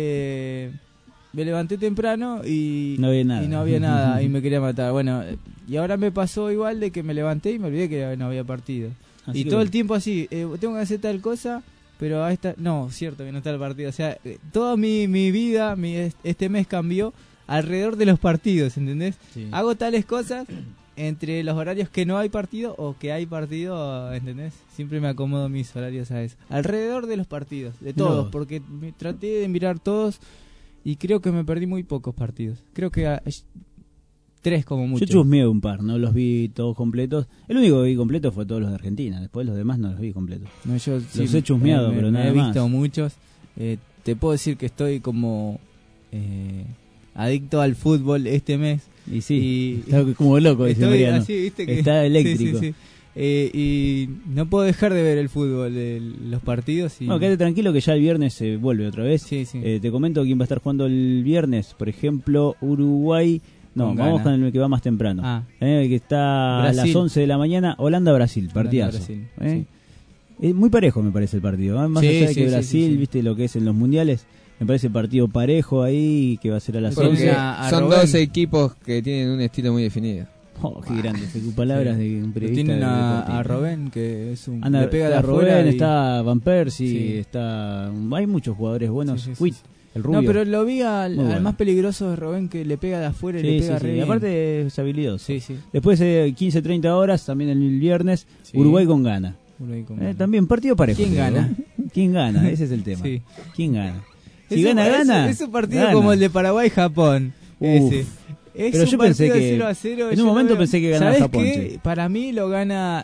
me levanté temprano y no había nada y me quería matar. Bueno, y ahora me pasó igual de que me levanté y me olvidé que no había partido. Así y todo el tiempo así, tengo que hacer tal cosa... Pero a esta... No, cierto que no está el partido. O sea, toda mi vida, este mes cambió alrededor de los partidos, ¿entendés? Sí. Hago tales cosas entre los horarios que no hay partido o que hay partido, ¿entendés? Siempre me acomodo mis horarios a eso. Alrededor de los partidos, de todos, porque traté de mirar todos y creo que me perdí muy pocos partidos. Creo que 3 como mucho. Yo chusmeé un par, no los vi todos completos. El único que vi completo fue todos los de Argentina. Después los demás no los vi completos. No, yo los he chusmeado, pero nada más. He visto muchos. Te puedo decir que estoy como adicto al fútbol este mes. Y sí, está como loco, dice Mariano. Así, ¿viste? Que está eléctrico. Sí. Y no puedo dejar de ver el fútbol, los partidos. Y... No, quédate tranquilo que ya el viernes se vuelve otra vez. Sí. Te comento quién va a estar jugando el viernes. Por ejemplo, Uruguay... No, vamos con el que va más temprano. El que está Brasil. A las 11 de la mañana, Holanda-Brasil, partidazo. Es muy parejo me parece el partido. Más allá de que Brasil, viste lo que es en los mundiales, me parece partido parejo ahí, que va a ser a las 11. Son 2 equipos que tienen un estilo muy definido. Oh, qué grande, Fecu, palabras de un periodista. Tienen a deportivo. Robben, que es un... Anda, le pega de está afuera Robben, y- está Van Persie, Sí. está... Hay muchos jugadores buenos. Sí, sí, sí, Uy, sí. el rubio. No, pero lo vi al Muy bueno. más peligroso de Robben, que le pega de afuera y Sí, le sí, pega sí. re bien. Aparte es habilidoso. Sí, sí. Después 15-30 horas, también el viernes, Sí. Uruguay con Ghana. Uruguay con Ghana. También partido parejo. ¿Quién te digo. gana? ¿Quién gana? Ese es el tema. Sí. ¿Quién gana? Si Es gana, un- gana. Es un partido gana. como el de Paraguay-Japón. Uf. Ese. Es Pero un yo pensé partido de que 0-0, en yo un lo momento veo. pensé que ganaba ¿Sabés Japón, qué? sí. Para mí lo gana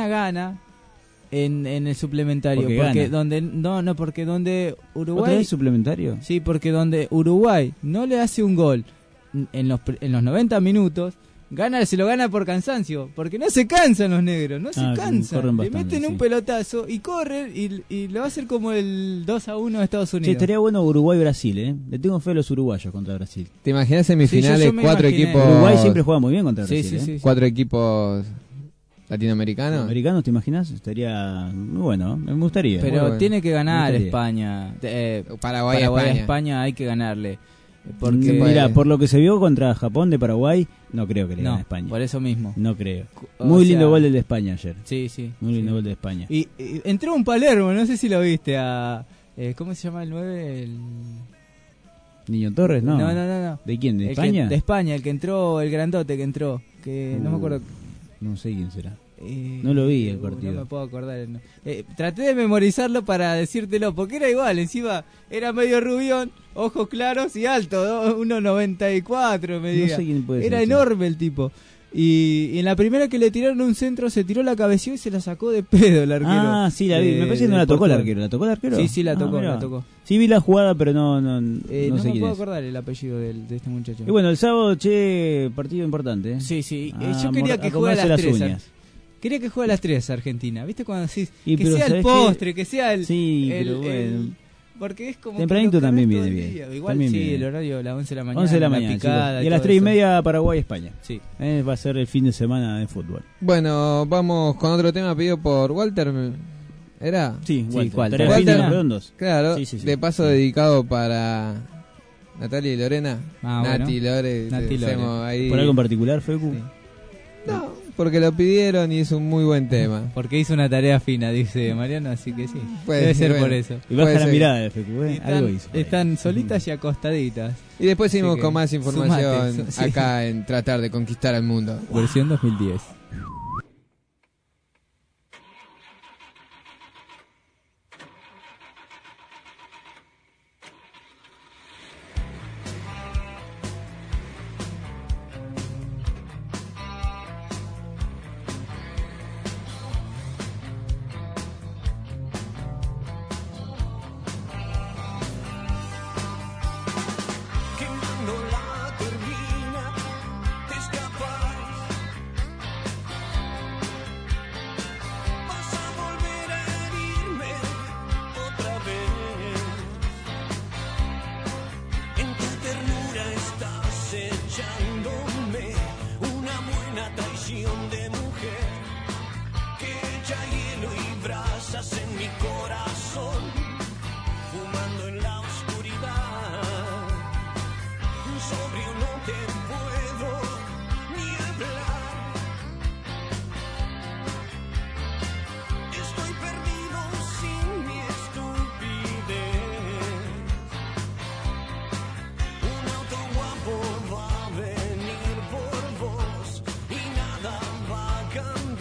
en el suplementario, Porque porque gana. donde porque donde Uruguay ¿Otra vez suplementario? Sí, porque donde Uruguay no le hace un gol en los 90 minutos, se lo gana por cansancio, porque no se cansan los negros, no se cansan, corren le bastante, meten un sí. pelotazo y corren y lo va a hacer como el 2-1 de Estados Che, Unidos. estaría bueno Uruguay-Brasil, ¿eh? Le tengo fe a los uruguayos contra Brasil. ¿Te imaginas semifinales, Sí, yo me 4 imaginé. equipos? Uruguay siempre juega muy bien contra Sí, Brasil, sí, ¿eh? sí. 4 equipos latinoamericanos. ¿Americanos, te imaginas? Estaría muy bueno, me gustaría. Pero Muy bueno. tiene que ganar Me gustaría. España. Paraguay a España. España hay que ganarle. Porque Mira, por lo que se vio contra Japón de Paraguay, no creo que le gane a España. por eso mismo. No creo. O Muy sea, lindo gol el de España ayer. Sí, sí. Muy lindo sí. gol de España. Y entró un Palermo, no sé si lo viste, ¿cómo se llama el 9? Niño Torres, no. No. ¿De quién? ¿De El España? de España, el que entró, el grandote que entró, que no me acuerdo. No sé quién será. No lo vi el partido. No me puedo acordar. Traté de memorizarlo para decírtelo, porque era igual, encima era medio rubión, ojos claros y alto, 1,94 medía. No sé quién puede Era ser, sí. enorme el tipo. Y en la primera que le tiraron un centro, se tiró la cabeceó y se la sacó de pedo el arquero. Ah, sí, la vi. Me parece que no la tocó el arquero. ¿La tocó el arquero? Sí, sí, la Ah, tocó, mirá. la tocó. Sí, vi la jugada, pero no No sé me quién puedo es. acordar el apellido de este muchacho. Y bueno, el sábado, partido importante. ¿eh? Sí, sí. Ah, Yo quería que juegue a comerse las 3. uñas. Quería que juegue a las 3 Argentina. ¿Viste cuando decís Y que pero sea el ¿sabés postre, qué? que sea el... Sí, el- pero bueno. el- porque es como... que Tempranito lo querés también todo viene el bien. día. Igual También sí, viene. el horario a las 11 de la mañana. 11 de la la mañana, picada chicos. Y a las todo 3:30 eso. Paraguay-España. Sí. Va a ser el fin de semana de fútbol. Bueno, vamos con otro tema pedido por Walter. ¿Era? Sí, Walter. ¿cuál? Tarea Walter. fina de los redondos. Claro, Sí, sí, sí. de paso dedicado para Natalia y Lorena. Ah, Nati y bueno. Lore. Nati y Lore. hacemos ahí- ¿Por algo en particular, Fecu? No, porque lo pidieron y es un muy buen tema. Porque hizo una tarea fina, dice Mariano, así que sí. Puede Debe ser, ser por bueno. eso. Y baja Puede la ser. mirada de Fecu, ¿eh? Están, Algo hizo. están solitas y acostaditas. Y después seguimos Así que con más información sumate, sí. acá en Tratar de Conquistar al Mundo. Versión 2010. Quemando la turbina, te escapas. Vas a volver a herirme otra vez. En tu ternura estás echándome una buena traición de mujer que echa hielo y brasas en mi corazón, fumando en la oscuridad. Sobrio no te puedo ni hablar. Estoy perdido sin mi estupidez. Un auto guapo va a venir por vos y nada va a cambiar.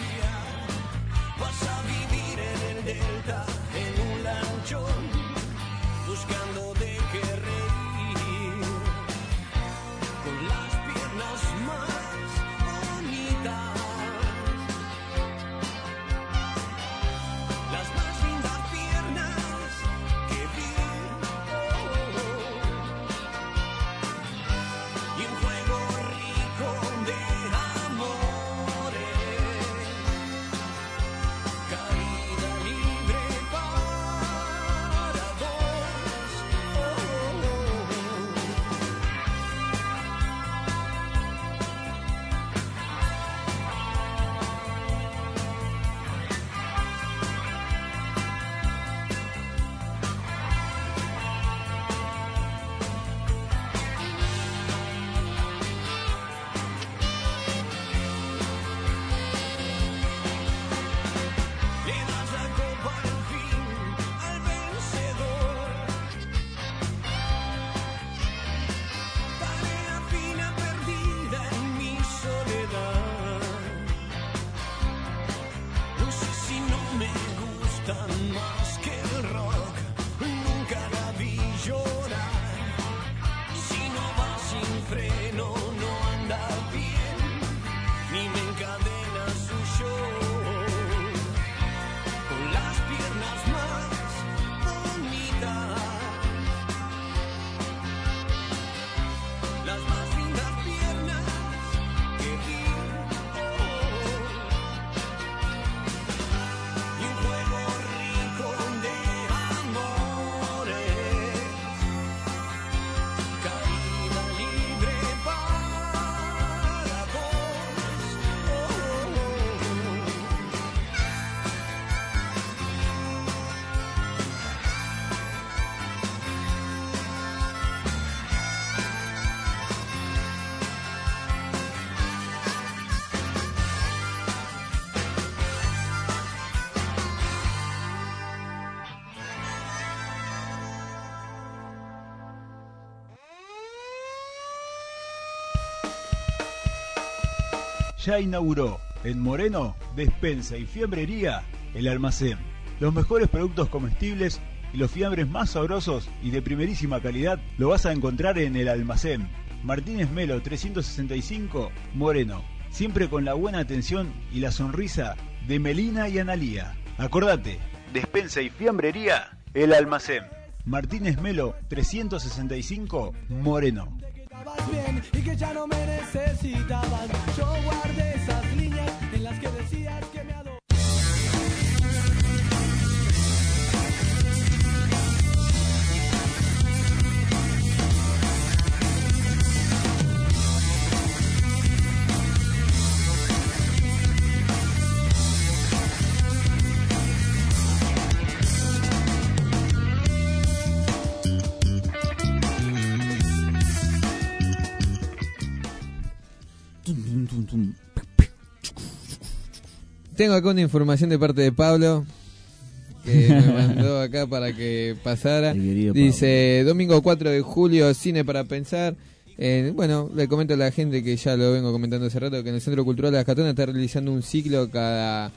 ya inauguró en Moreno, despensa y fiambrería El Almacén. Los mejores productos comestibles y los fiambres más sabrosos y de primerísima calidad lo vas a encontrar en El Almacén. Martínez Melo 365, Moreno. Siempre con la buena atención y la sonrisa de Melina y Analía. Acordate, despensa y fiambrería El Almacén. Martínez Melo 365, Moreno. Bien, y que ya no me necesitabas. Yo guardé esas líneas en las que decías que me adorabas. Tengo acá una información de parte de Pablo que me mandó acá para que pasara. Dice, domingo 4 de julio, cine para pensar. Bueno, le comento a la gente que ya lo vengo comentando hace rato, que en el Centro Cultural de Las Catonas está realizando un ciclo cada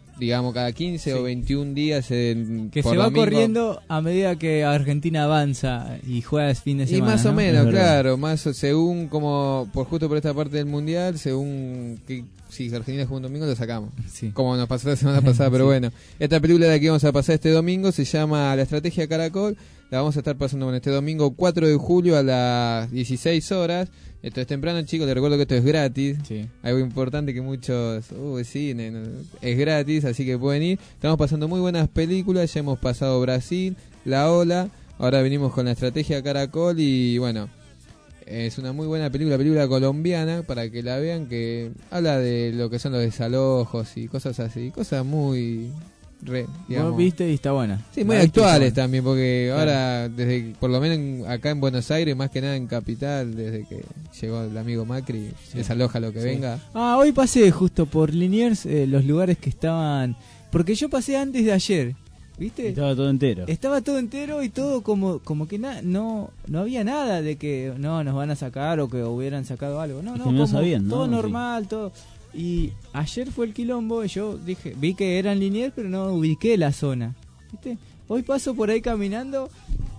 15 o 21 días. Que se va corriendo a medida que Argentina avanza y juega el fin de semana. Y más o ¿no? menos, claro, más según como, justo por esta parte del Mundial, según que si Argentina juega un domingo lo sacamos, como nos pasó la semana pasada, pero bueno, esta película de la que vamos a pasar este domingo se llama La Estrategia Caracol, la vamos a estar pasando este domingo 4 de julio a las 16 horas. Esto es temprano, chicos, les recuerdo que esto es gratis. Algo importante que muchos, cine, no, es gratis, así que pueden ir. Estamos pasando muy buenas películas, ya hemos pasado Brasil, La Ola, ahora venimos con La Estrategia Caracol y bueno, es una muy buena película colombiana para que la vean, que habla de lo que son los desalojos y cosas así, cosas muy... Vos viste y está buena. Sí, muy actuales también, porque ahora, desde por lo menos acá en Buenos Aires, más que nada en Capital, desde que llegó el amigo Macri, desaloja lo que venga. Hoy pasé justo por Liniers, los lugares que estaban... Porque yo pasé antes de ayer, ¿viste? Estaba todo entero. Estaba todo entero y todo como que no había nada de que no nos van a sacar o que hubieran sacado algo. No, no sabían, ¿no? Todo normal, todo... Y ayer fue el quilombo y yo vi que eran Liniers, pero no ubiqué la zona, ¿viste? Hoy paso por ahí caminando,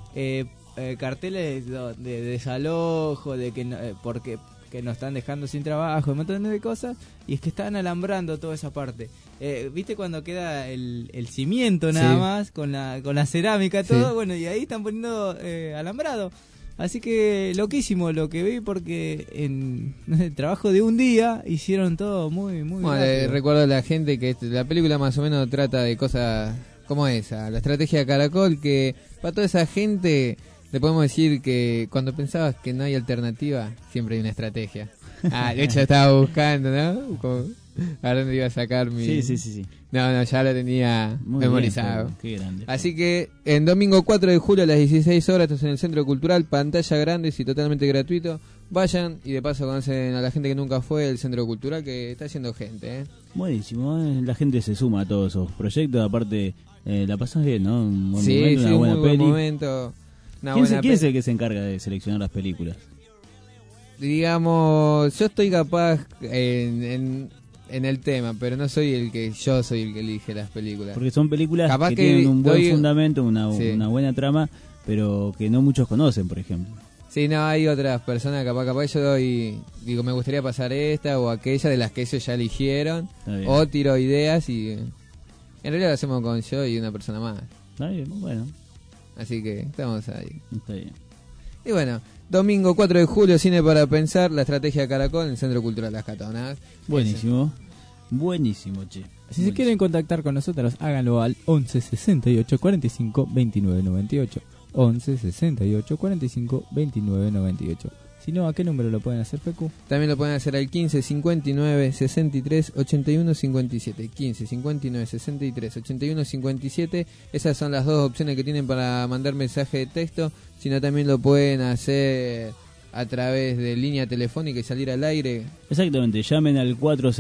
carteles de desalojo, de que porque que nos están dejando sin trabajo, un montón de cosas, y es que están alambrando toda esa parte. ¿Viste cuando queda el cimiento nada más, con la cerámica, todo? Bueno, y ahí están poniendo alambrado. Así que loquísimo lo que vi, porque en el trabajo de un día hicieron todo muy rápido. Recuerdo a la gente que la película más o menos trata de cosas como esa, La Estrategia Caracol, que para toda esa gente le podemos decir que cuando pensabas que no hay alternativa, siempre hay una estrategia. De hecho estaba buscando, ¿no? ¿A dónde iba a sacar mi...? Sí. No, ya lo tenía muy memorizado. Bien, qué grande. Así que en domingo 4 de julio a las 16 horas, esto es en el Centro Cultural, pantalla grande y totalmente gratuito. Vayan y de paso conocen a la gente que nunca fue el Centro Cultural, que está haciendo gente. Buenísimo, la gente se suma a todos esos proyectos, aparte la pasás bien, ¿no? Un buen sí, momento, una buena muy peli. Buen momento. ¿Quién es el que se encarga de seleccionar las películas? Digamos, yo estoy capaz en el tema, pero no soy el que elige las películas. Porque son películas que tienen un buen fundamento, una buena trama, pero que no muchos conocen, por ejemplo. Sí, no, hay otras personas, capaz yo digo, me gustaría pasar esta o aquella de las que ellos ya eligieron, o tiro ideas y en realidad lo hacemos con yo y una persona más. Está bien, bueno. Así que estamos ahí. Está bien. Y bueno, domingo 4 de julio, cine para pensar, La Estrategia Caracol en el Centro Cultural Las Catonas. Buenísimo. Buenísimo, che. Si se quieren contactar con nosotros, háganlo al 11 68 45 29 98. 11 68 45 29 98. Si no, ¿a qué número lo pueden hacer, Pecu? También lo pueden hacer al 15 59 63 81 57. 15 59 63 81 57. Esas son las dos opciones que tienen para mandar mensaje de texto. Si no, también lo pueden hacer a través de línea telefónica y salir al aire. Exactamente, llamen al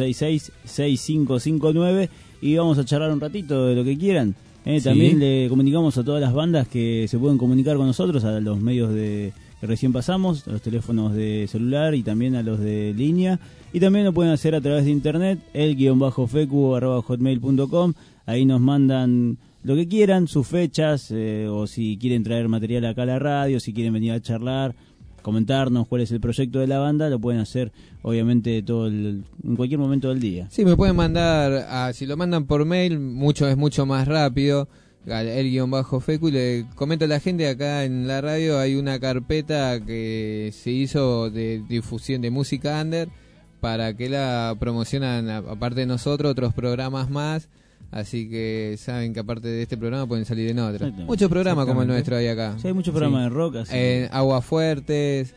466-6559 y vamos a charlar un ratito de lo que quieran. También le comunicamos a todas las bandas que se pueden comunicar con nosotros, a los medios que recién pasamos, a los teléfonos de celular y también a los de línea. Y también lo pueden hacer a través de internet, el_fecu@hotmail.com. Ahí nos mandan lo que quieran, sus fechas, o si quieren traer material acá a la radio, si quieren venir a charlar, comentarnos cuál es el proyecto de la banda, lo pueden hacer obviamente en cualquier momento del día. Sí, me pueden mandar, si lo mandan por mail, es mucho más rápido, al el_fecu, y le comento a la gente, acá en la radio hay una carpeta que se hizo de difusión de música under, para que la promocionan, aparte de nosotros, otros programas más. Así que saben que aparte de este programa pueden salir en otros. Muchos programas como el nuestro hay acá. Sí, hay muchos programas de rock. Así Aguafuertes,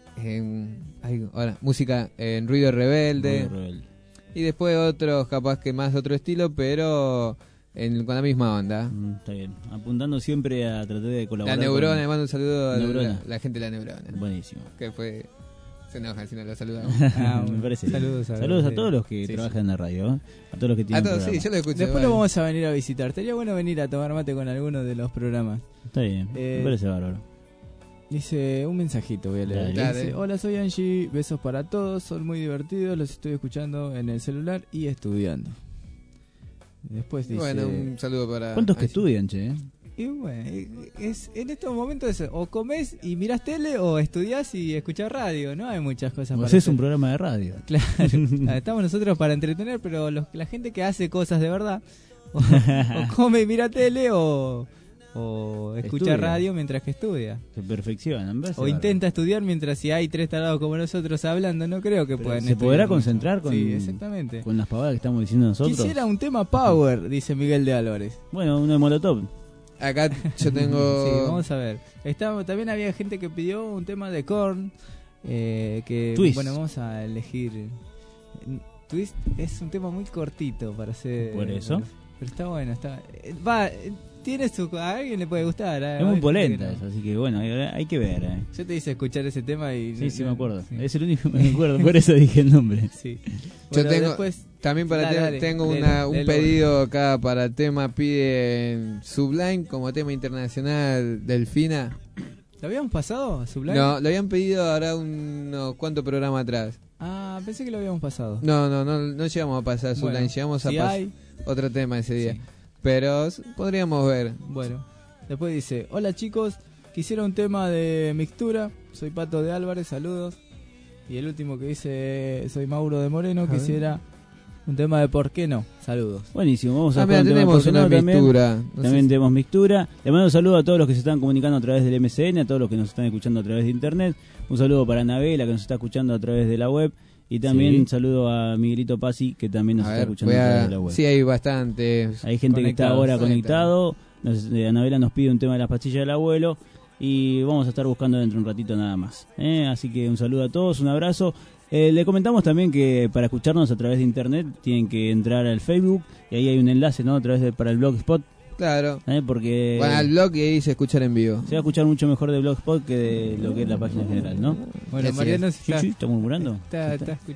música en Ruido Rebelde. Y después otros, capaz que más otro estilo, pero con la misma onda. Está bien. Apuntando siempre a tratar de colaborar. La Neurona, le mando un saludo a la gente de la Neurona. Buenísimo. Que fue... Se enojan si no lo saludamos. Me parece. Saludos a todos los que trabajan en la radio, a todos los que tienen programa. Sí, yo lo escucho. Después lo vamos a venir a visitar. Estaría bueno venir a tomar mate con alguno de los programas. Está bien, me parece bárbaro. Dice un mensajito, voy a leer. Dice: hola, soy Angie, besos para todos, son muy divertidos, los estoy escuchando en el celular y estudiando. Después dice... Bueno, un saludo para... ¿Cuántos que estudian, che? Y bueno, en estos momentos o comés y mirás tele o estudiás y escuchás radio, no hay muchas cosas para hacer. Es un programa de radio. Claro, estamos nosotros para entretener, pero la gente que hace cosas de verdad o come y mira tele o escucha radio mientras que estudia. Se perfeccionan, o intenta estudiar mientras si hay tres tarados como nosotros hablando, no creo que puedan. ¿Se podrá concentrar sí, exactamente, con las pavadas que estamos diciendo nosotros? Quisiera un tema power, dice Miguel de Álvarez. Bueno, uno de Molotov. Acá yo tengo... Sí, vamos a ver. También había gente que pidió un tema de Korn. Twist. Bueno, vamos a elegir. Twist es un tema muy cortito para hacer. ¿Por eso? Pero está bueno. Tiene a alguien le puede gustar. Es muy polenta eso, así que bueno, hay que ver. Yo te hice escuchar ese tema y... Sí, me acuerdo. Sí. Es el único que me acuerdo, por eso dije el nombre. Sí. Bueno, yo tengo... Después, también tengo un pedido acá para tema, piden Sublime como tema internacional, Delfina. ¿Lo habíamos pasado a Sublime? No, lo habían pedido ahora unos cuantos programas atrás. Ah, pensé que lo habíamos pasado. No llegamos a pasar Sublime, bueno, llegamos a pasar otro tema ese día. Sí. Pero podríamos ver. Bueno, después dice: hola chicos, quisiera un tema de Mixtura, soy Pato de Álvarez, saludos. Y el último que dice: soy Mauro de Moreno, quisiera un tema de ¿por qué no? Saludos. Buenísimo, vamos a tenemos una Mixtura. También tenemos Mixtura. Le mando un saludo a todos los que se están comunicando a través del MCN, a todos los que nos están escuchando a través de internet. Un saludo para Anabela, que nos está escuchando a través de la web. Y también un saludo a Miguelito Pasi, que también nos está escuchando a través de la web. Sí, hay bastante. Hay gente que está ahora conectado. Anabela nos pide un tema de las pastillas del abuelo. Y vamos a estar buscando dentro de un ratito nada más. Así que un saludo a todos, un abrazo. Le comentamos también que para escucharnos a través de internet tienen que entrar al Facebook. Y ahí hay un enlace, ¿no? A través para el Blogspot. Claro. Porque van al blog y ahí se escuchan en vivo. Se va a escuchar mucho mejor de Blogspot que de lo que es la página general, ¿no? Bueno, Mariano ¿está murmurando? Está escuchando.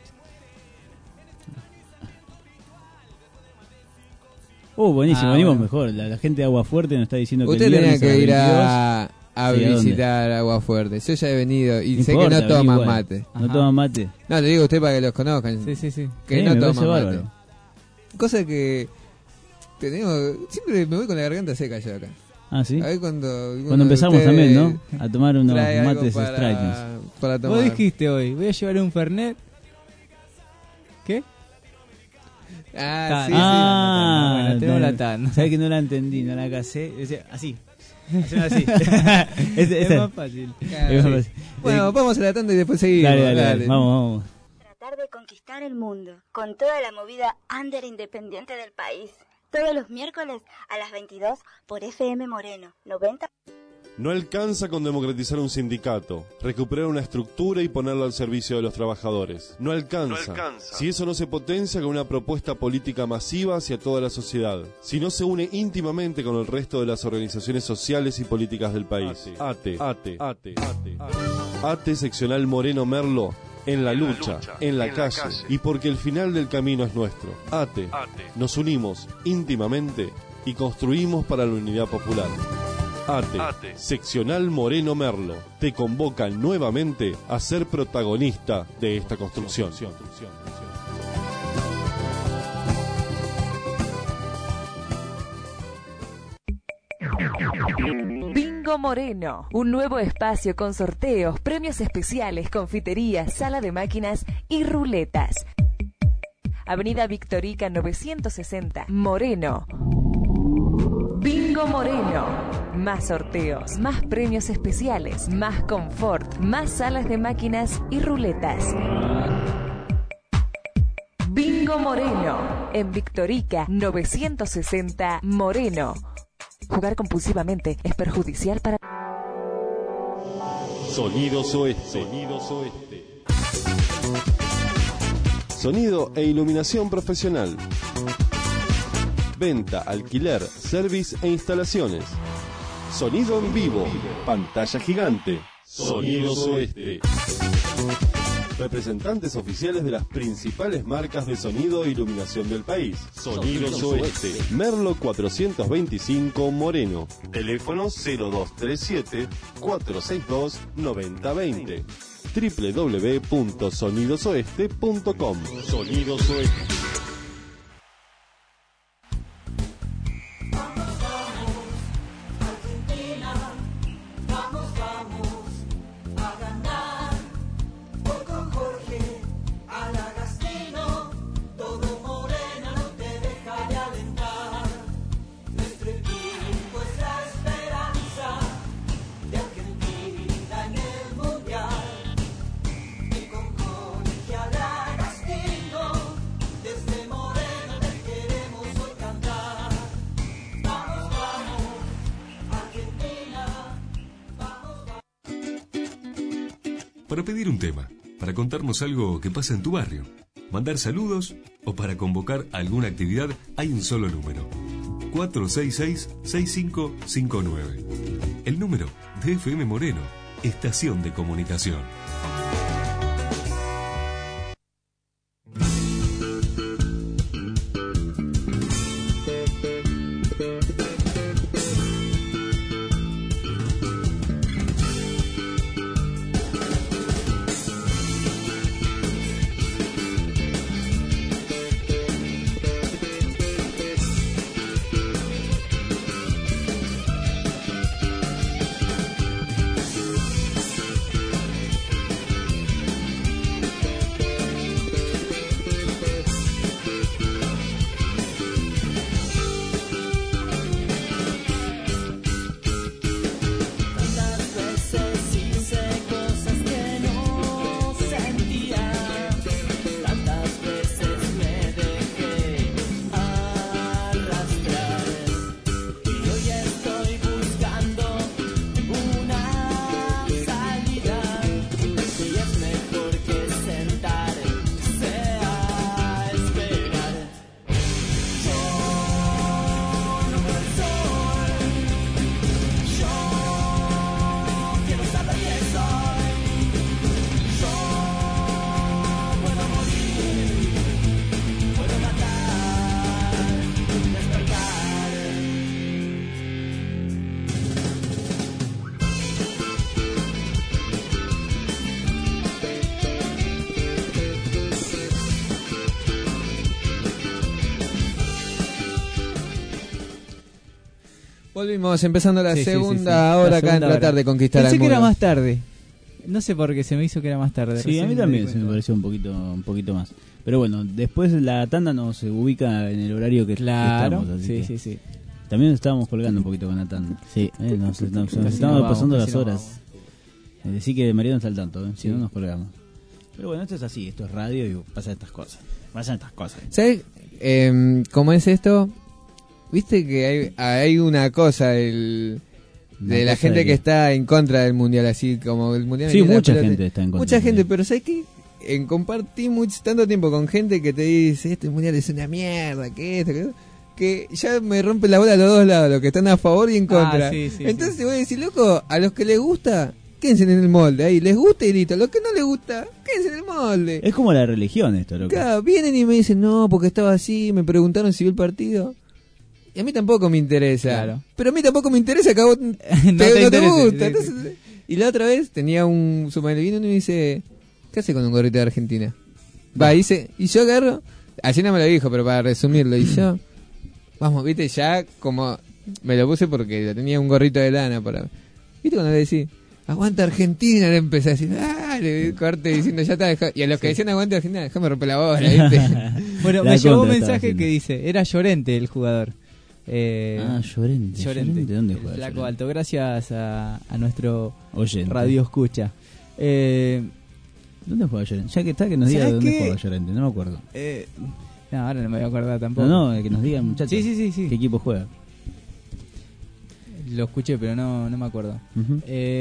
Buenísimo, venimos mejor. La gente de Aguafuerte nos está diciendo que usted tenía que ir a visitar Aguafuerte. Yo ya he venido y sé que no toman mate. ¿No toman mate? No, le digo a usted para que los conozcan. Sí. Que no toman mate. Cosa que siempre me voy con la garganta seca yo acá. Ah, sí. A ver cuando empezamos también, ¿no? A tomar unos mates extraños. Para tomar. Vos dijiste hoy, voy a llevar un Fernet. ¿Qué? Sí. Bueno, tengo la tan. ¿Sabés que no la entendí? No la casé. Así. Así. Es más fácil. Bueno, vamos a la tanda y después seguimos. Dale. Vamos. Tratar de conquistar el mundo con toda la movida under independiente del país. Todos los miércoles a las 22 por FM Moreno 90. No alcanza con democratizar un sindicato, recuperar una estructura y ponerla al servicio de los trabajadores. No alcanza. Si eso no se potencia con una propuesta política masiva hacia toda la sociedad. Si no se une íntimamente con el resto de las organizaciones sociales y políticas del país. ATE seccional Moreno Merlo. En la lucha, en la calle, y porque el final del camino es nuestro. Nos unimos íntimamente y construimos para la unidad popular. ATE, Seccional Moreno Merlo, te convoca nuevamente a ser protagonista de esta construcción. Bingo Moreno, un nuevo espacio con sorteos, premios especiales, confiterías, sala de máquinas y ruletas. Avenida Victorica 960, Moreno. Bingo Moreno. Más sorteos, más premios especiales, más confort, más salas de máquinas y ruletas. Bingo Moreno. En Victorica 960, Moreno. Jugar compulsivamente es perjudicial para... Sonidos Oeste. Sonido e iluminación profesional. Venta, alquiler, service e instalaciones. Sonido en vivo. Pantalla gigante. Sonidos Oeste. Representantes oficiales de las principales marcas de sonido e iluminación del país. Sonidos Oeste. Merlo 425 Moreno. Teléfono 0237-462-9020. www.sonidosoeste.com. Sonidos Oeste. Para pedir un tema, para contarnos algo que pasa en tu barrio, mandar saludos o para convocar alguna actividad, hay un solo número: 466-6559. El número de FM Moreno, estación de comunicación. Volvimos empezando la segunda hora acá en Tratar de Conquistar al Mundo. Pensé que era más tarde. No sé por qué se me hizo que era más tarde. Sí, a mí también se me pareció un poquito más. Pero bueno, después la tanda nos ubica en el horario que estamos. Así sí. También estábamos colgando un poquito con la tanda. Sí, nos estamos pasando las horas. Decí que Mariano está al tanto, si no nos colgamos. Pero bueno, esto es así, esto es radio y pasan estas cosas. ¿Sabes cómo es esto? Viste que hay una cosa de la gente que está en contra del mundial, así como el mundial. Sí, mucha gente está en contra. Mucha gente, pero ¿sabes qué? Compartí tanto tiempo con gente que te dice, este mundial es una mierda, que ya me rompe la bola a los dos lados, los que están a favor y en contra. Entonces voy a decir, loco, a los que les gusta, quédense en el molde, ahí les gusta y listo. A los que no les gusta, quédense en el molde. Es como la religión esto, loco. Claro, vienen y me dicen, no, porque estaba así, me preguntaron si vi el partido. Y a mí tampoco me interesa. Claro. Pero a mí tampoco me interesa que a vos no te interese, gusta. sí, Entonces, sí. Y la otra vez tenía un submarino y me dice, ¿qué hace con un gorrito de Argentina? Va, dice, y yo agarro, así no me lo dijo, pero para resumirlo, y yo, vamos, viste, ya como me lo puse porque tenía un gorrito de lana para... ¿Viste cuando le decís, aguanta Argentina? Le empecé a decir, le corte diciendo, ya está, y a los que decían aguanta Argentina, déjame romper la bola, ¿viste? Bueno, me llegó un mensaje que dice, era Llorente el jugador. Llorente. Llorente. ¿Dónde juega? Flaco Llorente? Alto, gracias a nuestro Oyente. radio escucha. ¿Dónde juega Llorente? Ya que está, que nos diga dónde juega Llorente, no me acuerdo. No, ahora no me voy a acordar tampoco. No, que nos diga, muchachos. Sí. ¿Qué equipo juega? Lo escuché, pero no me acuerdo. Uh-huh.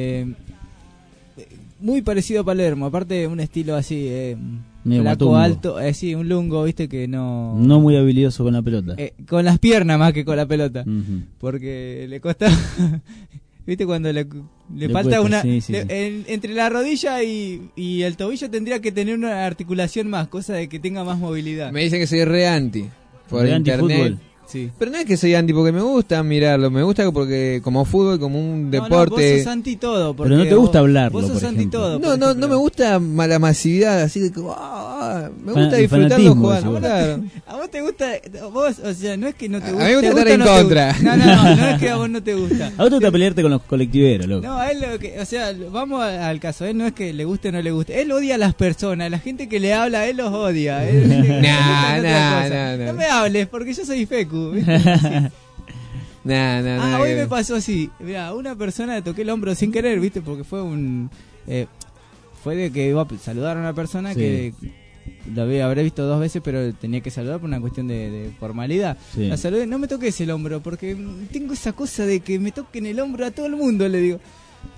Muy parecido a Palermo, aparte un estilo así, Medio flaco, matumbo. alto, sí, un lungo, viste que no... No muy habilidoso con la pelota. Con las piernas más que con la pelota. Uh-huh. Porque le cuesta... viste cuando le falta cuesta, una... sí. Entre la rodilla y el tobillo tendría que tener una articulación más, cosa de que tenga más movilidad. Me dicen que soy re anti por Re internet. antifútbol. Sí. Pero no es que soy anti porque me gusta mirarlo, me gusta porque como fútbol, como un deporte. Vos sos anti todo. Pero no te gusta hablarlo, Vos sos por anti ejemplo. todo. No me gusta la masividad, así de que me gusta El disfrutarlo fanatismo, jugando. decís vos. Claro. A vos te gusta, vos, o sea, no es que no te A gusta. mí me gusta ¿te estar en o no te contra. gusta? No es que a vos no te gusta. A vos te gusta pelearte con los colectiveros, loco. No, a él lo que, o sea, vamos al caso, él no es que le guste o no le guste, él odia a las personas, la gente que le habla a él los odia. No me hables porque yo soy Fecu. ¿viste? Hoy me pasó así, mirá, una persona le toqué el hombro sin querer, ¿viste? Porque fue fue de que iba a saludar a una persona que lo habré visto 2 veces, pero tenía que saludar por una cuestión de formalidad. Sí. La saludé, no me toques el hombro, porque tengo esa cosa de que me toquen el hombro a todo el mundo, le digo.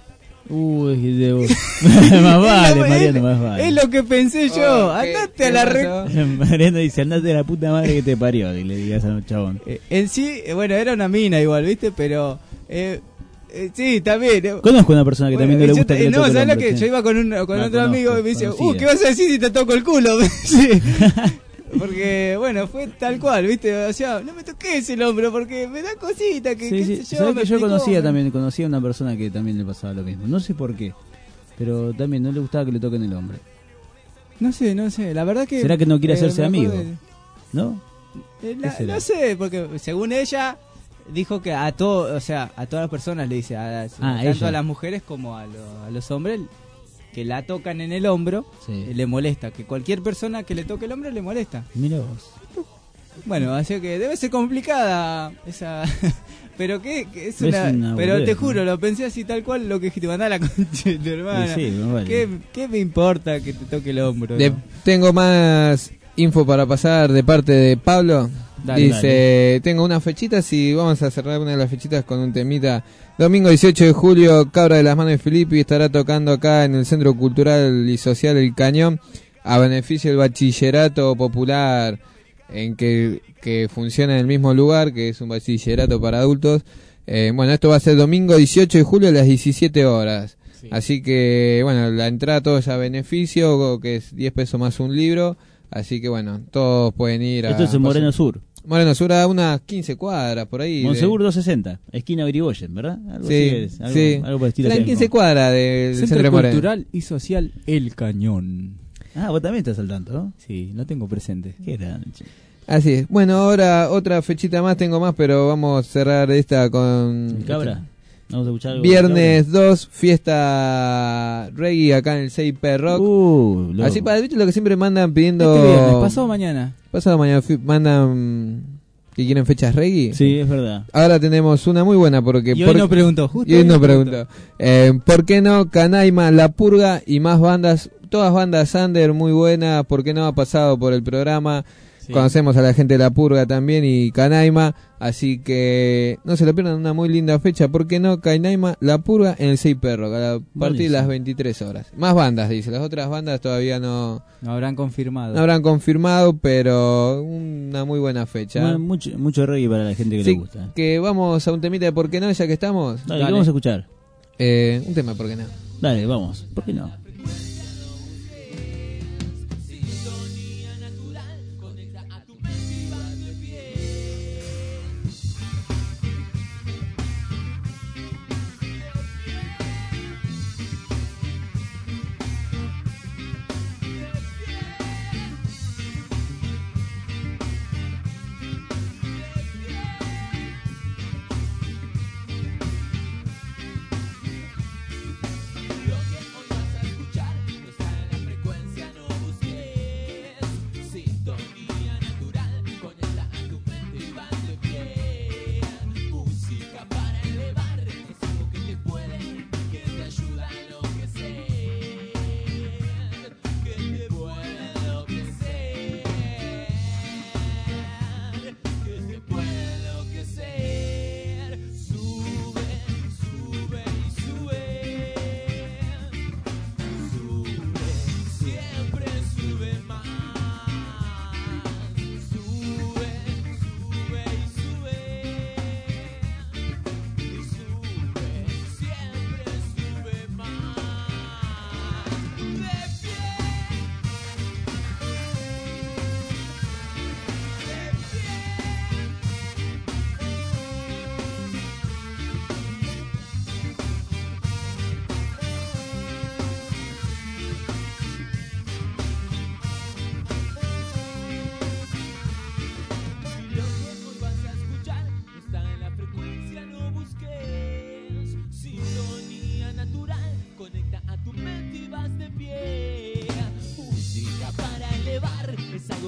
Más vale, Mariano, más vale. Es lo que pensé yo. Andate a la Mariano dice, andate a la puta madre que te parió, y le digas a un chabón. En sí, bueno, era una mina igual, ¿viste? Pero... sí, también. Conozco una persona que también no le gusta que le no, toque el ¿sabes lo hombro, que? sí. Yo iba con otro amigo y me dice, conocida. ¿qué vas a decir si te toco el culo? Sí. Porque, bueno, fue tal cual, ¿viste? O sea, no me toques el hombro porque me da cosita que, qué sé yo. ¿Sabés me que yo explicó? conocía a una persona que también le pasaba lo mismo? No sé por qué, pero también no le gustaba que le toquen el hombro. No sé, la verdad que... ¿Será que no quiere hacerse me amigo? acuerdo ¿No? será? No sé, porque según ella dijo que a todo, o sea, a todas las personas le dice, tanto ella. a las mujeres como a los hombres que la tocan en el hombro, le molesta, que cualquier persona que le toque el hombro le molesta. Mira vos. Bueno, así que debe ser complicada esa pero que es una pero boludez, te juro, lo pensé así tal cual, lo que te mandá la concha de tu hermana. Sí, no vale. ¿Qué me importa que te toque el hombro? Tengo más info para pasar de parte de Pablo. Dice, tengo unas fechitas y vamos a cerrar una de las fechitas con un temita. Domingo 18 de julio, Cabra de las Manos de Filippi estará tocando acá en el Centro Cultural y Social El Cañón a beneficio del bachillerato popular en que funciona en el mismo lugar, que es un bachillerato para adultos. Bueno, esto va a ser domingo 18 de julio a las 17 horas. Sí. Así que, bueno, la entrada todo es a beneficio, que es 10 pesos más un libro. Así que, bueno, todos pueden ir a... Esto es en Moreno Sur. Moreno Sur a unas 15 cuadras, por ahí. Monsegur 260, esquina Griboyen, ¿verdad? Algo sí, así es, algo por el estilo. En 15 cuadras del Centro de Moreno. Cultural y Social El Cañón. Vos también estás al tanto, ¿no? Sí, lo tengo presente. Qué grande. Así es. Bueno, ahora otra fechita más, tengo más, pero vamos a cerrar esta con... Cabra. Vamos a escuchar algo. Viernes 2, fiesta reggae acá en el 6P Rock. Así para ¿viste lo que siempre mandan pidiendo... Este viernes, pasado mañana mandan que quieren fechas reggae. Sí, es verdad. Ahora tenemos una muy buena porque... Y hoy no preguntó, justo. Y hoy no preguntó. ¿Por qué no? Canaima, La Purga y más bandas, todas bandas under muy buenas. ¿Por qué no? Ha pasado por el programa. Sí. Conocemos a la gente de La Purga también y Canaima, así que no se lo pierdan, una muy linda fecha. ¿Por qué no? Canaima, La Purga en el 6 Perro, a partir de las 23 horas. Más bandas, dice, las otras bandas todavía no habrán confirmado. No habrán confirmado, pero una muy buena fecha. Bueno, mucho reggae para la gente que le gusta. Que vamos a un temita de ¿por qué no? Ya que estamos. Dale. ¿Qué vamos a escuchar? Un tema de ¿por qué no? Dale, vamos. ¿Por qué no?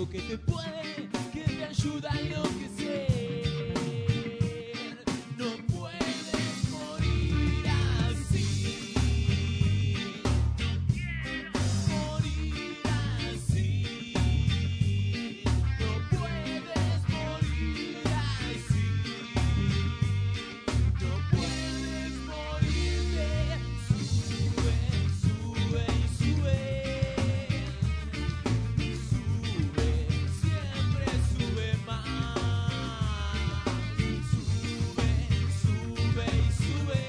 que te puede, que te ayuda a enloquecer. No puedes morir así. Morir así. No puedes morir así. No puedes morirte. Sube, sube y sube. Sube, siempre sube más. Sube, sube y sube.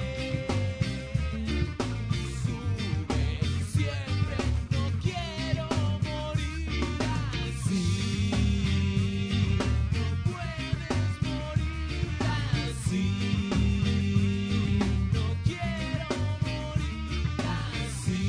Sube, siempre no quiero morir así. No puedes morir así. No quiero morir así.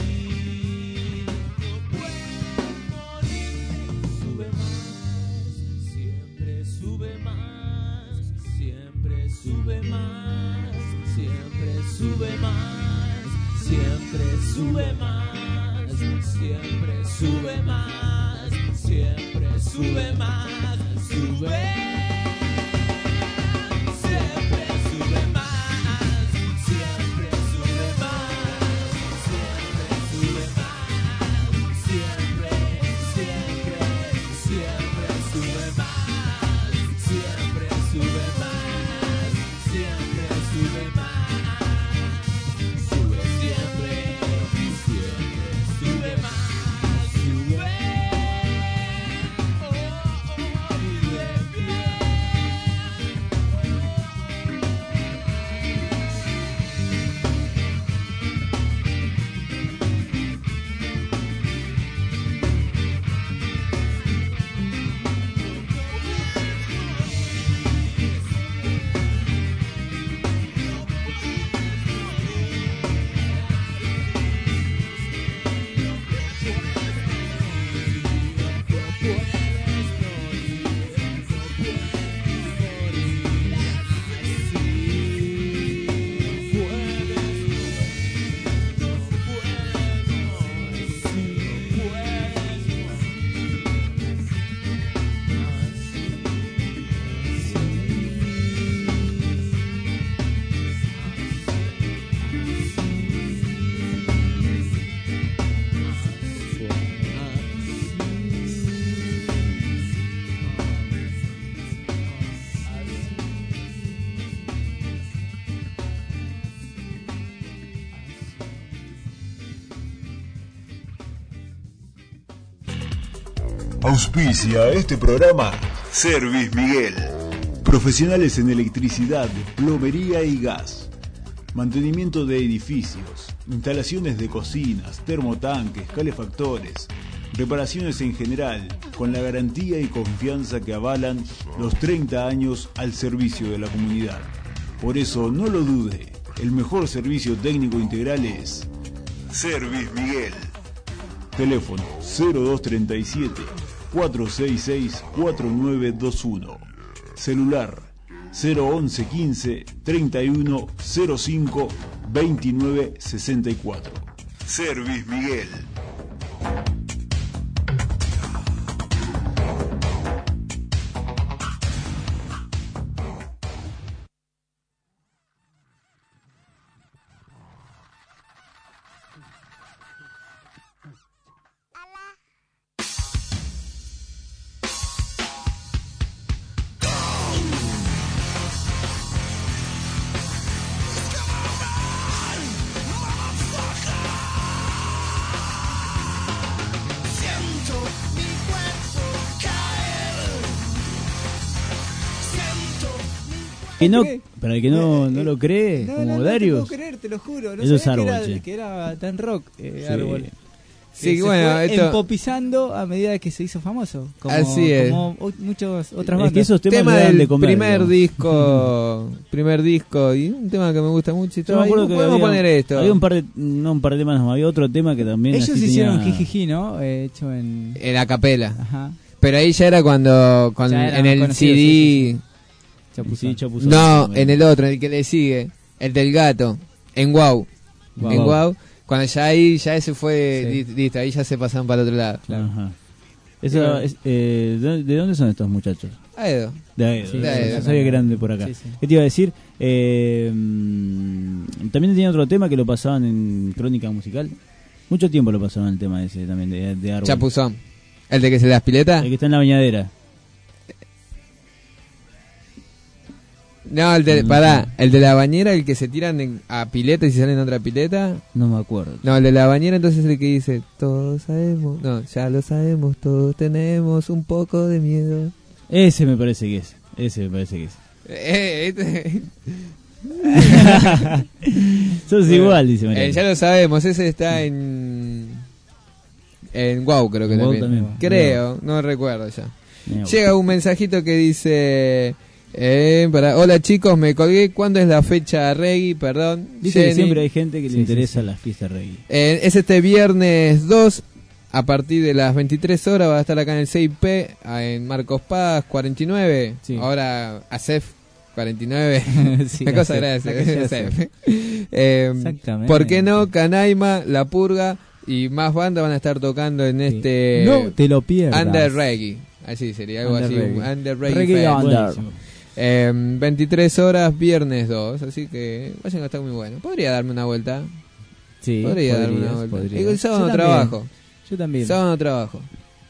No puedes morir. Sube más, siempre sube más. Siempre sube más. Siempre sube más. Siempre sube más. Siempre sube más. Siempre sube más. Sube. Siempre sube más. Siempre sube más. Siempre sube más. Siempre, siempre, siempre sube más. Siempre sube más. Siempre sube más. Sube siempre, siempre sube más. Sube. Vive bien. Auspicia este programa Service Miguel. Profesionales en electricidad, plomería y gas. Mantenimiento de edificios, instalaciones de cocinas, termotanques, calefactores, reparaciones en general, con la garantía y confianza que avalan los 30 años al servicio de la comunidad. Por eso no lo dude, el mejor servicio técnico integral es Service Miguel. Teléfono 0237 466 4921. Celular 011 15 31 05 29 64. Service Miguel. Que no, para el que no lo cree, No, como no, Darius. No te puedo creer, te lo juro. No Eso es sabía Árbol, que era tan rock, Sí. Árbol. Sí, Se bueno, fue esto- empopizando a medida que se hizo famoso. Como, Así es. Como muchas otras Es bandas. que esos temas Tema le dan del de comer, primer digamos. disco y un tema que me gusta mucho y Yo todo. me acuerdo Ahí que podemos había, poner esto. había un par de temas, no, había otro tema que también Ellos así hicieron tenía- Jijiji, ¿no? Hecho en... En la capela. Ajá. Pero ahí ya era cuando Ya era en más el conocido, CD. sí. Sí, Chapuzón. No, en el otro, en el que le sigue, el del gato, en Wow. Wow. En Wow, cuando ya ahí, ya ese fue, Sí. listo, ahí ya se pasaron para el otro lado. Ajá. Eso es, ¿de dónde son estos muchachos? Aedo. De Aedo. Sí, de Aedo. Yo sabía que eran de por acá. Sí, sí. ¿Qué te iba a decir? También tenía otro tema que lo pasaban en Crónica Musical. Mucho tiempo lo pasaban el tema ese también de árbol. Chapuzón. ¿El de que se las pileta? El que está en la bañadera. No, el de, pará, el de la bañera, el que se tiran a pileta y se salen a otra pileta. No me acuerdo. No, el de la bañera entonces es el que dice, todos sabemos, no, ya lo sabemos, todos tenemos un poco de miedo. Ese me parece que es. Sos igual, dice María. Ya lo sabemos, ese está en Wow, creo que Wow también. también. Creo, no recuerdo ya. Wow. Llega un mensajito que dice... hola chicos, me colgué. ¿Cuándo es la fecha reggae? Perdón. Dice que Jenny. siempre hay gente que le interesa las fiestas reggae. Es este viernes 2 a partir de las 23 horas. Va a estar acá en el CIP en Marcos Paz 49. Sí. Ahora ACEF 49. Sí, Una cosa ACEF, gracias. ACEF. Exactamente. ¿Por qué no? Canaima, La Purga y más bandas van a estar tocando en este No te lo pierdas. Under Reggae. Así sería, algo Under así. Reggae. Under Reggae. Reggae Fest. Under. 23 horas, viernes 2. Así que vayan a estar muy bueno. Podría darme una vuelta. Sí, Podría darme una podrías, vuelta. podrías. Y el sábado Yo no también. trabajo. Yo también. Sábado no trabajo.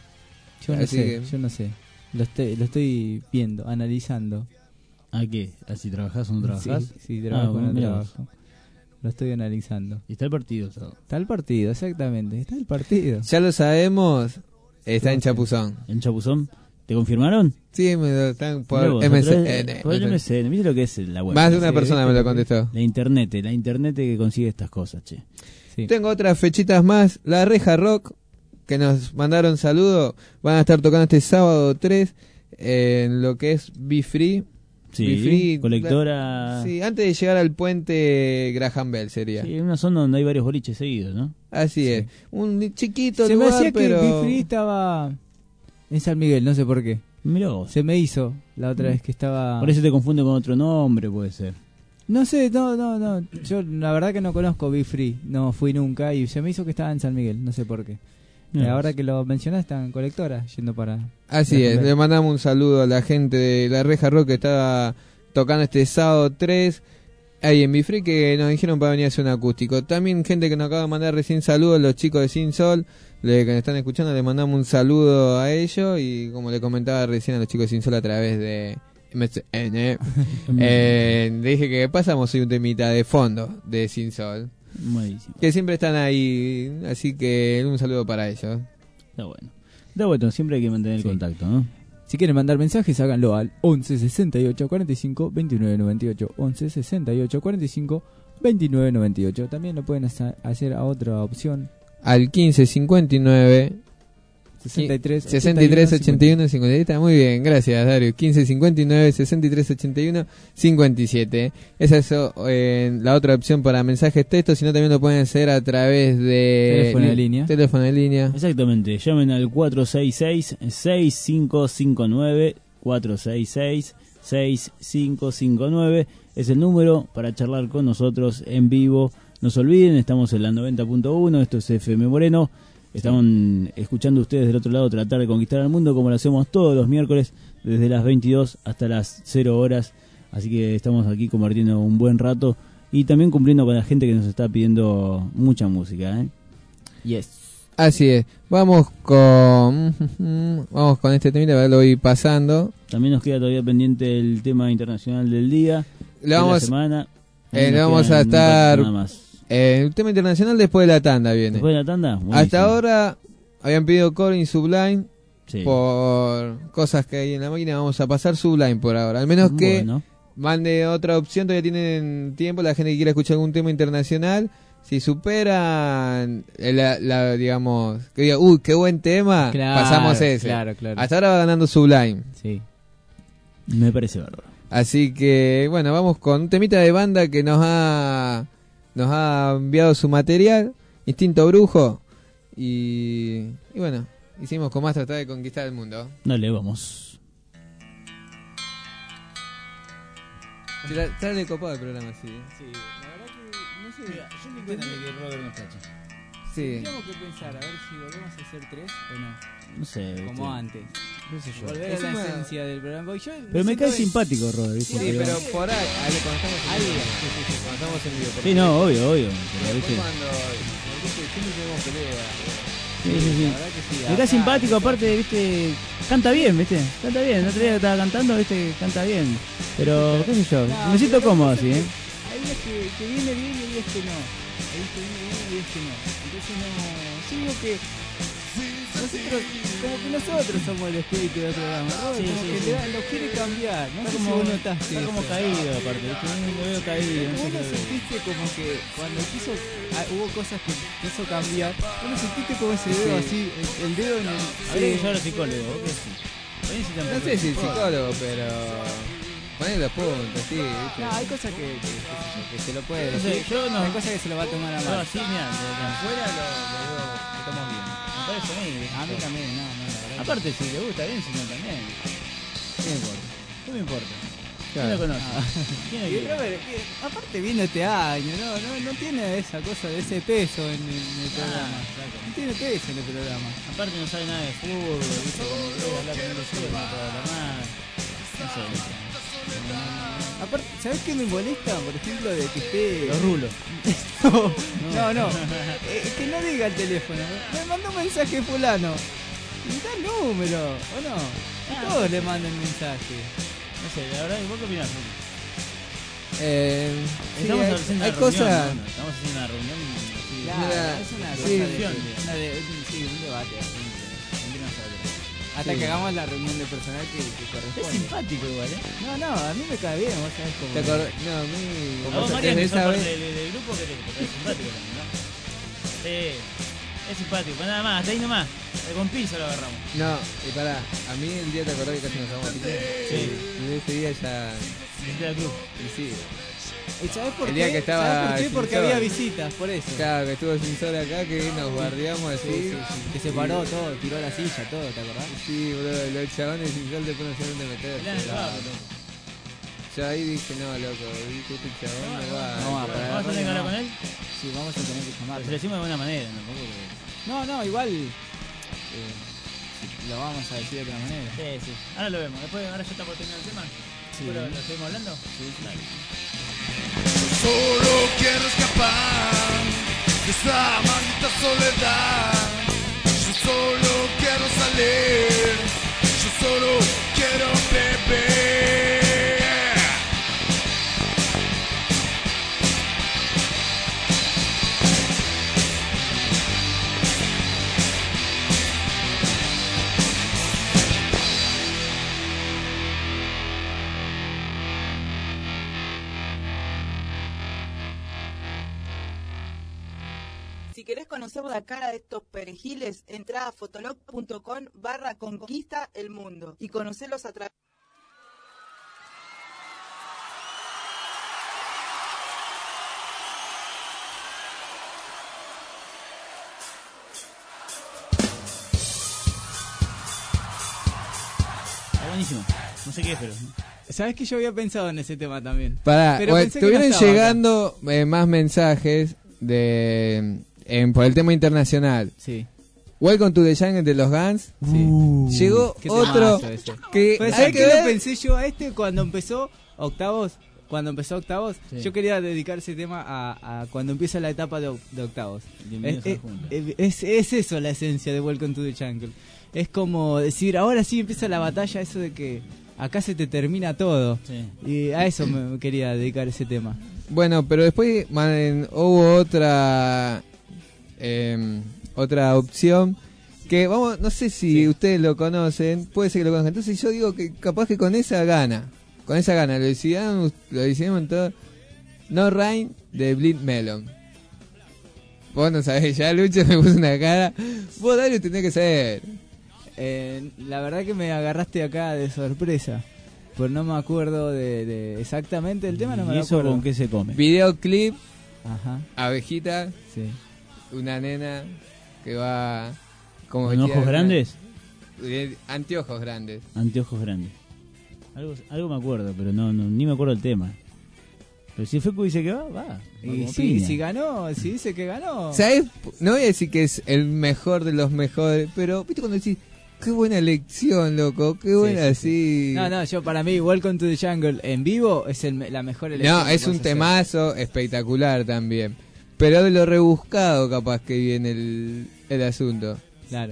Yo no Así sé, que- yo no sé. Lo estoy viendo, analizando. ¿A qué? ¿Así trabajás o no trabajás? Sí, trabajo o no mirá vos. trabajo. Lo estoy analizando. Y está el partido, sábado. Está el partido, exactamente. Está el partido. Ya lo sabemos. Está en Chapuzón. ¿En Chapuzón? ¿Te confirmaron? Sí, me lo están por Mirá vos, MSN. por el MSN. Mira lo que es la web. Más de una Sí, persona ¿viste? me lo contestó. La internet que consigue estas cosas, che. Tengo otras fechitas más. La Reja Rock, que nos mandaron saludos, van a estar tocando este sábado 3 en lo que es Be Free. Sí, Be Free, colectora. Sí, antes de llegar al puente Graham Bell sería. Sí, una zona donde hay varios boliches seguidos, ¿no? Así es. Un chiquito Se lugar, me hacía pero... que Bifree estaba en San Miguel, no sé por qué. Mirá vos. Se me hizo la otra vez que estaba... Por eso te confunde con otro nombre, puede ser. No sé, no. Yo la verdad que no conozco Bifree, no fui nunca y se me hizo que estaba en San Miguel, no sé por qué. Mirá Ahora vos. que lo mencionás, está en colectora, yendo para... Así es, Graham le Bell. mandamos un saludo a la gente de La Reja Rock que está tocando este sábado 3 ahí en Bifree, que nos dijeron para venir a hacer un acústico. También gente que nos acaba de mandar recién saludos, los chicos de Sin Sol, que nos están escuchando, le mandamos un saludo a ellos y como le comentaba recién a los chicos de Sin Sol a través de MSN, le dije que pasamos hoy un temita de fondo de Sin Sol, Buenísimo. que siempre están ahí, así que un saludo para ellos. Está bueno. Está bueno, siempre hay que mantener el contacto, ¿no? Si quieren mandar mensajes, háganlo al 11 68 45 29 98. 11 68 45 29 98. También lo pueden hacer a otra opción. Al 1559 63 81 57. Muy bien, gracias Dario. 1559 63 81 57. Esa es la otra opción para mensajes textos, sino también lo pueden hacer a través de teléfono de línea. Exactamente, llamen al 466-6559, 466-6559, es el número para charlar con nosotros en vivo. No se olviden, estamos en la 90.1, esto es FM Moreno, están escuchando ustedes del otro lado Tratar de Conquistar al Mundo, como lo hacemos todos los miércoles, desde las 22 hasta las 0 horas, así que estamos aquí compartiendo un buen rato y también cumpliendo con la gente que nos está pidiendo mucha música, ¿eh? Yes. Así es. Vamos con este temita, lo voy pasando. También nos queda todavía pendiente el tema internacional del día, Le vamos, de la semana. le vamos a estar el tema internacional después de la tanda viene. ¿Después de la tanda? Buenísimo. Hasta ahora habían pedido Corin Sublime. Sí. Por cosas que hay en la máquina, vamos a pasar Sublime por ahora. Al menos que Bueno. mande otra opción, todavía tienen tiempo. La gente que quiera escuchar algún tema internacional, si superan digamos, que diga, uy, qué buen tema, Claro, pasamos ese. claro. Hasta ahora va ganando Sublime. Sí. Me parece bárbaro. Así que, bueno, vamos con un temita de banda que nos ha enviado su material, Instinto Brujo. Y bueno, hicimos con más tratar de conquistar el mundo. Dale, vamos. Sale copado el programa, sí. Sí, la verdad que no sé, yo me encuentro que Robert no está. Sí. Tenemos que pensar, a ver si volvemos a hacer 3 o no. No sé. Como antes. qué sé yo. Volver a la esencia del programa. Porque yo Pero me siento cae que- simpático, Robert. Sí, pero por ahí, cuando estamos en vivo. Cuando estamos en vivo. Sí, no, obvio. Pero, Después ¿viste? cuando siempre tenemos pelea. Sí. La verdad que sí, Me cae acá- simpático, aparte, viste, canta bien, viste, canta bien. El otro día que estaba cantando, viste, canta bien. Pero, qué sé yo, No, me siento pero cómodo pasa así, que ¿eh? Hay días que viene bien y hay días que no. Hay días que viene bien y hay días que no. Entonces no. Yo digo que nosotros, como que nosotros somos el espíritu del programa. Robert, Sí, como sí, que sí. lo quiere cambiar. No Está sé como- si vos notaste. está como eso. caído, aparte, ¿viste? Lo veo caído, no sé Vos qué lo lo veo. sentiste como que cuando quiso, hubo cosas que quiso cambiar. Vos lo sentiste como ese dedo Sí. así, el dedo en el. Habría que llevar al psicólogo, ¿vos qué decís? No sé si psicólogo, pero poner los puntos, sí, ¿viste? No, hay cosas que se lo puede No sé, decir. yo no- Hay cosas que se lo va a tomar a mal. No, sí, mira, de afuera lo veo que estamos bien. Me parece a mí. A mí también, no, la verdad. Aparte, si le gusta bien, si no también. ¿Qué me importa? ¿Qué me importa? ¿Quién Claro. lo conoce? ¿Quién lo Y quiere? Robert, aparte vino este año, no tiene esa cosa de ese peso en el programa. No tiene peso en el programa. Aparte no sabe nada de fútbol, ¿viste? Cuando quiere hablar con él solo, no puede hablar más. No sé, ¿viste? Aparte, ¿sabes qué me molesta? Por ejemplo, de que esté... Los rulos. no. Que no diga el teléfono. Me mandó un mensaje fulano. Y da el número, ¿o no? Y todos le mandan mensaje. No sé, la verdad, ¿vos qué opinás? Sí, Estamos hay- haciendo hay una reunión, cosas- ¿no? Estamos haciendo una reunión así. Claro, es una cosa sí, un debate. Entre nosotros. Hasta que hagamos la reunión de personal que corresponde. Es simpático igual, ¿eh? No, a mí me cae bien, vos sabés cómo. ¿Te acordás? No, a mí... A vos, María, desde que sos esa parte vez- del grupo, que es simpático también, ¿no? Sí, es simpático. Pues nada más, hasta ahí nomás. Con pinza lo agarramos. No, y pará, a mí el día te acordás que casi nos vamos a picar. Sí. Y ese día ya... Desde el club. Y sí. ¿Y sabés por El qué? día que estaba ¿Sabés por qué? sin Porque sol. había visitas, por eso. Claro, que estuvo sin sol acá, que nos guardiamos así. Que se paró todo, tiró la silla, todo, ¿te acordás? Sí, bro, los chabones sin sol después no saben dónde meterse. Mirá, no, Claro. Yo ahí dije, no, loco, dije, este chabón no va. No va, para ¿Vamos a tener que hablar con él? Sí, vamos a tener que llamarlo. Se lo decimos de buena manera, ¿no? Porque... No, igual lo vamos a decir de otra manera. Sí. Ahora lo vemos. Después, ahora ya está por terminar el tema. Sí. ¿Lo seguimos hablando? Sí, dale. Solo quiero escapar de esta maldita soledad. Yo solo quiero salir. Yo solo quiero beber. Si querés conocer la cara de estos perejiles, entrá a fotolog.com/conquista el mundo y conocelos a través. Está buenísimo. No sé qué es, pero... ¿Sabés que yo había pensado en ese tema también? Pará, Pero bueno, pensé que no estuvieron estaba llegando más mensajes de por el tema internacional. Sí. Welcome to the Jungle de los Guns. Llegó Qué otro temazo ese. que Pues, hay ¿sabés que qué ver? lo pensé yo a este cuando empezó Octavos? Cuando empezó Octavos, Sí. yo quería dedicar ese tema a cuando empieza la etapa de Octavos. Bienvenidos a la Junta. Es eso la esencia de Welcome to the Jungle. Es como decir, ahora sí empieza la batalla, eso de que acá se te termina todo. Sí. Y a eso me quería dedicar ese tema. Bueno, pero después hubo otra opción que vamos, no sé si ustedes lo conocen, puede ser que lo conozcan. Entonces yo digo que capaz que con esa gana lo decidimos todo. No Rain de Bleed Melon. Vos no sabés, ya Lucho me puso una cara. Vos Dario tenés que saber. La verdad que me agarraste acá de sorpresa. Pues no me acuerdo de exactamente el tema, no me ¿Y lo eso acuerdo. con qué se come? Videoclip, Ajá, abejita, sí. una nena que va como ¿Con vestida ojos de- grandes? Anteojos grandes. Anteojos grandes. Algo me acuerdo, pero no, ni me acuerdo el tema. Pero si Fecu dice que va. Y si ganó, si dice que ganó. ¿Sabes? No voy a decir que es el mejor de los mejores, pero viste cuando decís, qué buena elección, loco, qué buena así. No, yo para mí Welcome to the Jungle en vivo es la mejor elección. No, es un temazo espectacular también. Pero de lo rebuscado capaz que viene el asunto. Claro.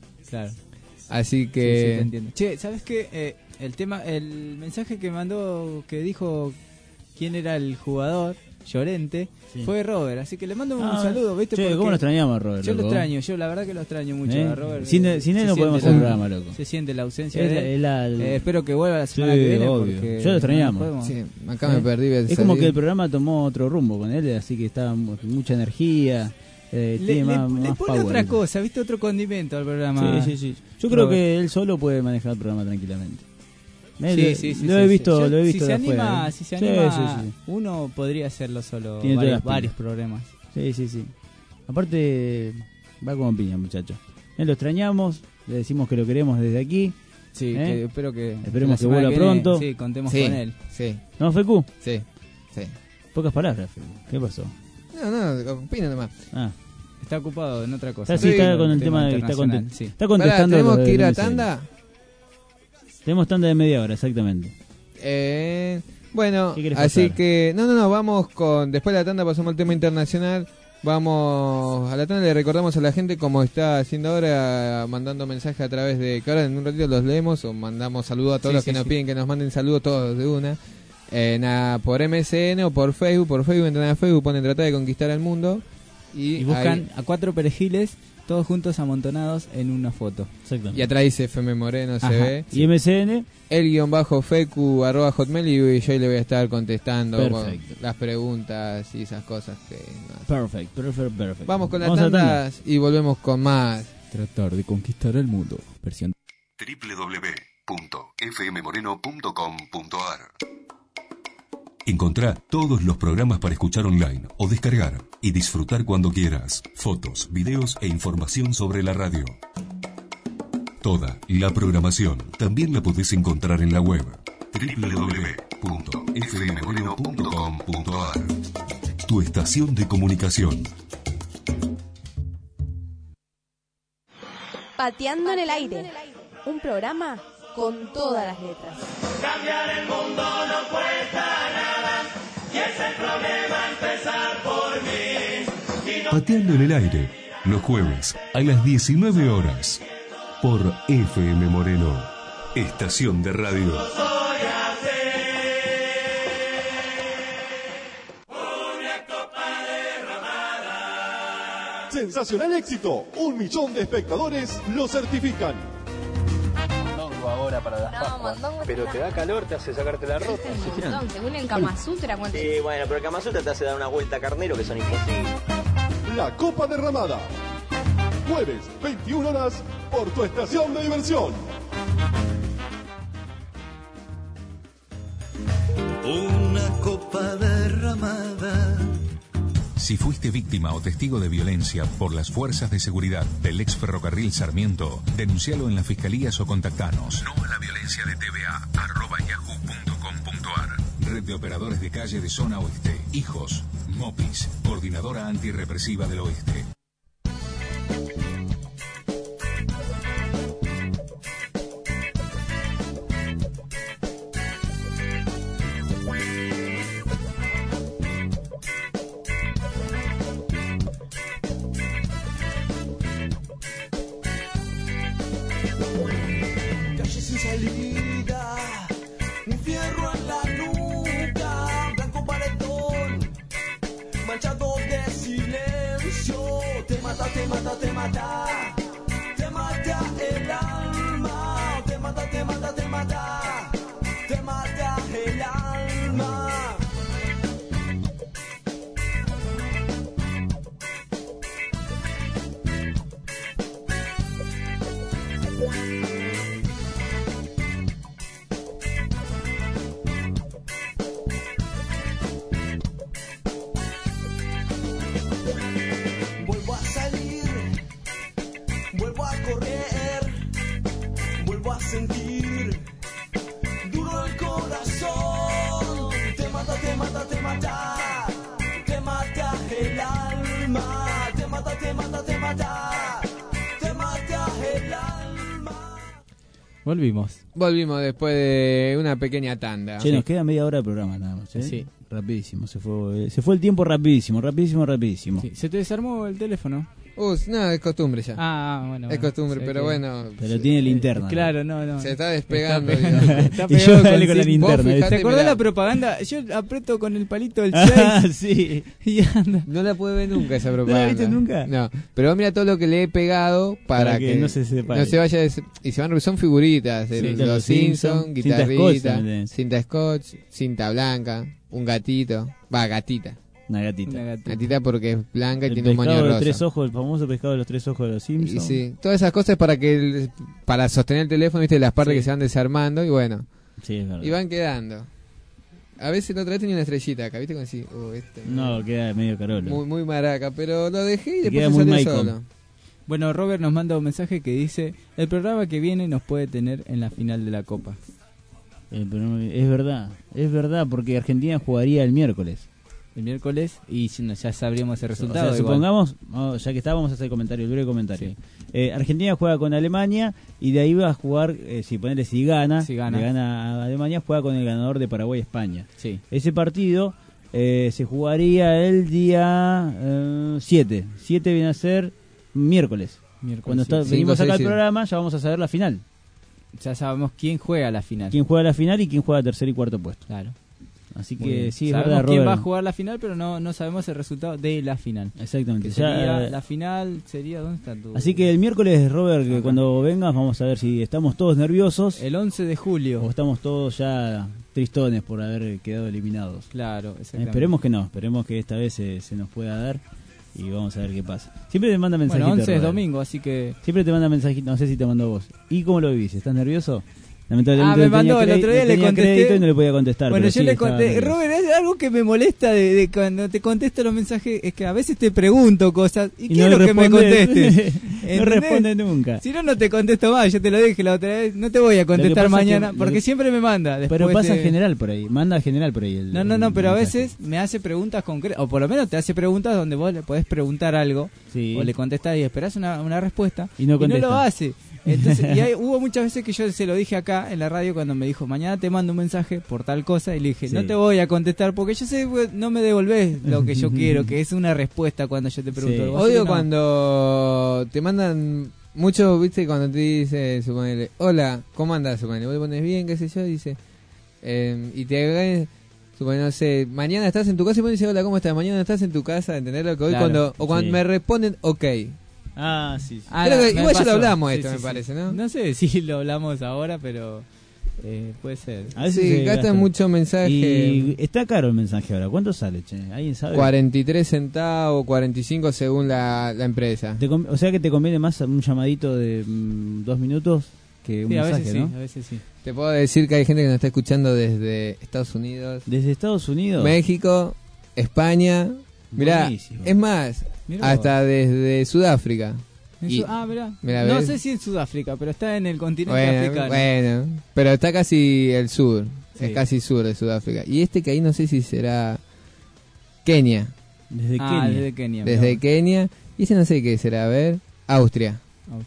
Así que... Sí, te entiendo. Che, ¿sabes qué? El mensaje que mandó, que dijo quién era el jugador, Llorente, fue Robert, así que le mando un saludo, ¿viste? Che, ¿cómo lo extrañamos a Robert? Yo lo loco? extraño, la verdad que lo extraño mucho a Robert. Sin él no podemos hacer un programa, loco. Se siente la ausencia de él. Espero que vuelva la semana que viene. Porque yo lo extrañamos. Sí, acá me perdí. Es como que el programa tomó otro rumbo con él, así que está mucha energía. Le pone power, otra cosa, ¿viste? Otro condimento al programa. Sí. Yo creo que él solo puede manejar el programa tranquilamente. Sí, lo he visto si se anima, sí. Uno podría hacerlo solo. Tiene varios programas. Sí. Aparte, va como piña, muchachos. Lo extrañamos, le decimos que lo queremos desde aquí. Sí, esperemos que vuelva pronto. Sí, contemos con él. Sí. ¿No, Fecu? Sí. Pocas palabras, Fecu. ¿Qué pasó? No, opina nomás. Está ocupado en otra cosa. Está con el tema está contestando. Pará, ¿tenemos que ir a tanda? Tenemos tanda de media hora, exactamente. Bueno, así que... No, vamos con... Después de la tanda pasamos al tema internacional. Vamos a la tanda, le recordamos a la gente como está haciendo ahora, mandando mensajes a través de... Que ahora en un ratito los leemos o mandamos saludos a todos los que nos piden que nos manden saludos todos de una. Por MSN o por Facebook. Por Facebook entran a Facebook, ponen Tratar de Conquistar al Mundo. Y buscan a 4 perejiles, todos juntos amontonados en una foto. Y atrás dice FM Moreno, se ve. Y MSN, el_fecu @hotmail, y yo le voy a estar contestando con las preguntas y esas cosas que... Perfecto. Vamos con las tandas y volvemos con más. Tratar de Conquistar el Mundo, versión www.fmmoreno.com.ar. Encontrá todos los programas para escuchar online o descargar y disfrutar cuando quieras. Fotos, videos e información sobre la radio. Toda la programación también la podés encontrar en la web www.fmmoreno.com.ar. Tu estación de comunicación. Pateando en el aire. Un programa con todas las letras. Cambiar el mundo no cuesta nada y es el problema empezar por mí. Pateando en el aire, los jueves a las 19 horas por FM Moreno, estación de radio. Sensacional éxito, 1 millón de espectadores lo certifican. Ahora para las Pascuas. Pero te da calor, te hace sacarte la ropa. Según el Kama Sutra, ¿cuánto? Sí, bueno, pero el Kama Sutra te hace dar una vuelta a carnero que son imposibles. La Copa Derramada. Jueves, 21 horas, por tu estación de diversión. Una copa derramada. Si fuiste víctima o testigo de violencia por las fuerzas de seguridad del ex ferrocarril Sarmiento, denuncialo en las fiscalías o contactanos. No a la violencia de TVA, @yahoo.com.ar. Red de Operadores de Calle de Zona Oeste. Hijos, MOPIS, Coordinadora Antirrepresiva del Oeste. Calle sin salida, un fierro en la nuca, blanco paredón, manchado de silencio. Te mata, te mata, te mata, te mata el alma. Te mata, te mata, te mata, te mata el alma. Vuelvo a salir, vuelvo a correr, vuelvo a sentir duro el corazón. Te mata, te mata, te mata. Volvimos después de una pequeña tanda. Che, nos queda media hora de programa nada más, ¿eh? Sí. Rapidísimo, se fue el tiempo rapidísimo. Sí. ¿Se te desarmó el teléfono? No, es costumbre ya. Bueno. Es costumbre, pero bueno. Pero tiene linterna. Claro, no. Se está despegando. Está Y yo pegado dale con la linterna. ¿Te acordás la propaganda? Yo aprieto con el palito del 6. Sí. Y anda. No la pude ver nunca esa propaganda. ¿No la viste nunca? No. Pero mira todo lo que le he pegado para que no se separe. No se vaya. Y se van, son figuritas. Sí, los Simpsons, guitarrita, cinta scotch, cinta blanca, un gatito. Gatita. Una gatita. Gatita porque es blanca y El tiene un moño pescado de rosa. los 3 ojos, el famoso pescado de los 3 ojos de los Simpsons. Y sí, todas esas cosas para sostener el teléfono, viste, las partes que se van desarmando y bueno. Sí, es verdad. Y van quedando. A veces la otra vez tenía una estrellita acá, viste, como así. No, queda medio carolo. Muy maraca, pero lo dejé y después queda se muy salió Michael. solo. Bueno, Robert nos manda un mensaje que dice: el programa que viene nos puede tener en la final de la Copa. Es verdad, porque Argentina jugaría el miércoles. Y ya sabríamos el resultado. O sea, supongamos, ya que estábamos a hacer el breve comentario. Sí. Argentina juega con Alemania y de ahí va a jugar, si gana, le gana a Alemania, juega con el ganador de Paraguay-España. Sí. Ese partido se jugaría el día 7. 7 viene a ser miércoles. Cuando venimos acá al programa ya vamos a saber la final. Ya sabemos quién juega la final. Quién juega la final y quién juega tercer y cuarto puesto. Claro. Así que sí, es sabemos verdad, quién Robert. va a jugar la final, pero no sabemos el resultado de la final. Exactamente. La final sería, ¿dónde está tu? Así que el miércoles, Robert, que cuando vengas vamos a ver si estamos todos nerviosos. El 11 de julio. O estamos todos ya tristones por haber quedado eliminados. Claro, exactamente. Esperemos que esta vez se nos pueda dar y vamos a ver qué pasa. Siempre te manda mensajitos. Bueno, 11 es Robert. domingo, así que... Siempre te manda mensajitos, no sé si te mandó vos. ¿Y cómo lo vivís? ¿Estás nervioso? Lamentablemente me mandó, el otro día le contesté crédito y no le podía contestar. Bueno, pero yo sí, le conté, Robert, es algo que me molesta de cuando te contesto los mensajes, es que a veces te pregunto cosas y quiero que me contestes. No responde nunca. Si no te contesto más, yo te lo dije la otra vez, no te voy a contestar mañana, porque siempre me manda. Pero pasa en general por ahí, manda general por ahí. No, pero a veces me hace preguntas concretas, o por lo menos te hace preguntas donde vos le podés preguntar algo, o le contestás y esperás una respuesta, y no lo hace. Entonces, hubo muchas veces que yo se lo dije acá en la radio cuando me dijo, mañana te mando un mensaje por tal cosa, y le dije, no te voy a contestar porque yo sé no me devolvés lo que yo quiero, que es una respuesta cuando yo te pregunto algo. Odio cuando te mandan mucho, viste, cuando te dice, suponele, hola, ¿cómo andás? Suponele, vos le pones bien, qué sé yo, dice, y te agregan, suponele, no sé, mañana estás en tu casa y vos dices, hola, ¿cómo estás? Mañana estás en tu casa, ¿entendés lo que hoy? Claro, cuando me responden, ok. Sí. Creo que igual ya lo hablamos esto, me parece, ¿no? No sé si lo hablamos ahora, pero puede ser. A veces gastan mucho mensaje. Y está caro el mensaje ahora. ¿Cuánto sale, che? ¿Alguien sabe? 43 centavos, 45 según la empresa. O sea que te conviene más un llamadito de 2 minutos que un mensaje, a veces ¿no? Sí, a veces sí. Te puedo decir que hay gente que nos está escuchando desde Estados Unidos. ¿Desde Estados Unidos? México, España. Mirá, Buenísimo. es más, hasta desde Sudáfrica. Mirá. No sé si en Sudáfrica, pero está en el continente africano. Bueno, pero está casi el sur. Sí. Es casi sur de Sudáfrica. Y que ahí no sé si será Kenia. Desde Kenia. Desde Kenia. Y ese no sé qué será, a ver. Austria.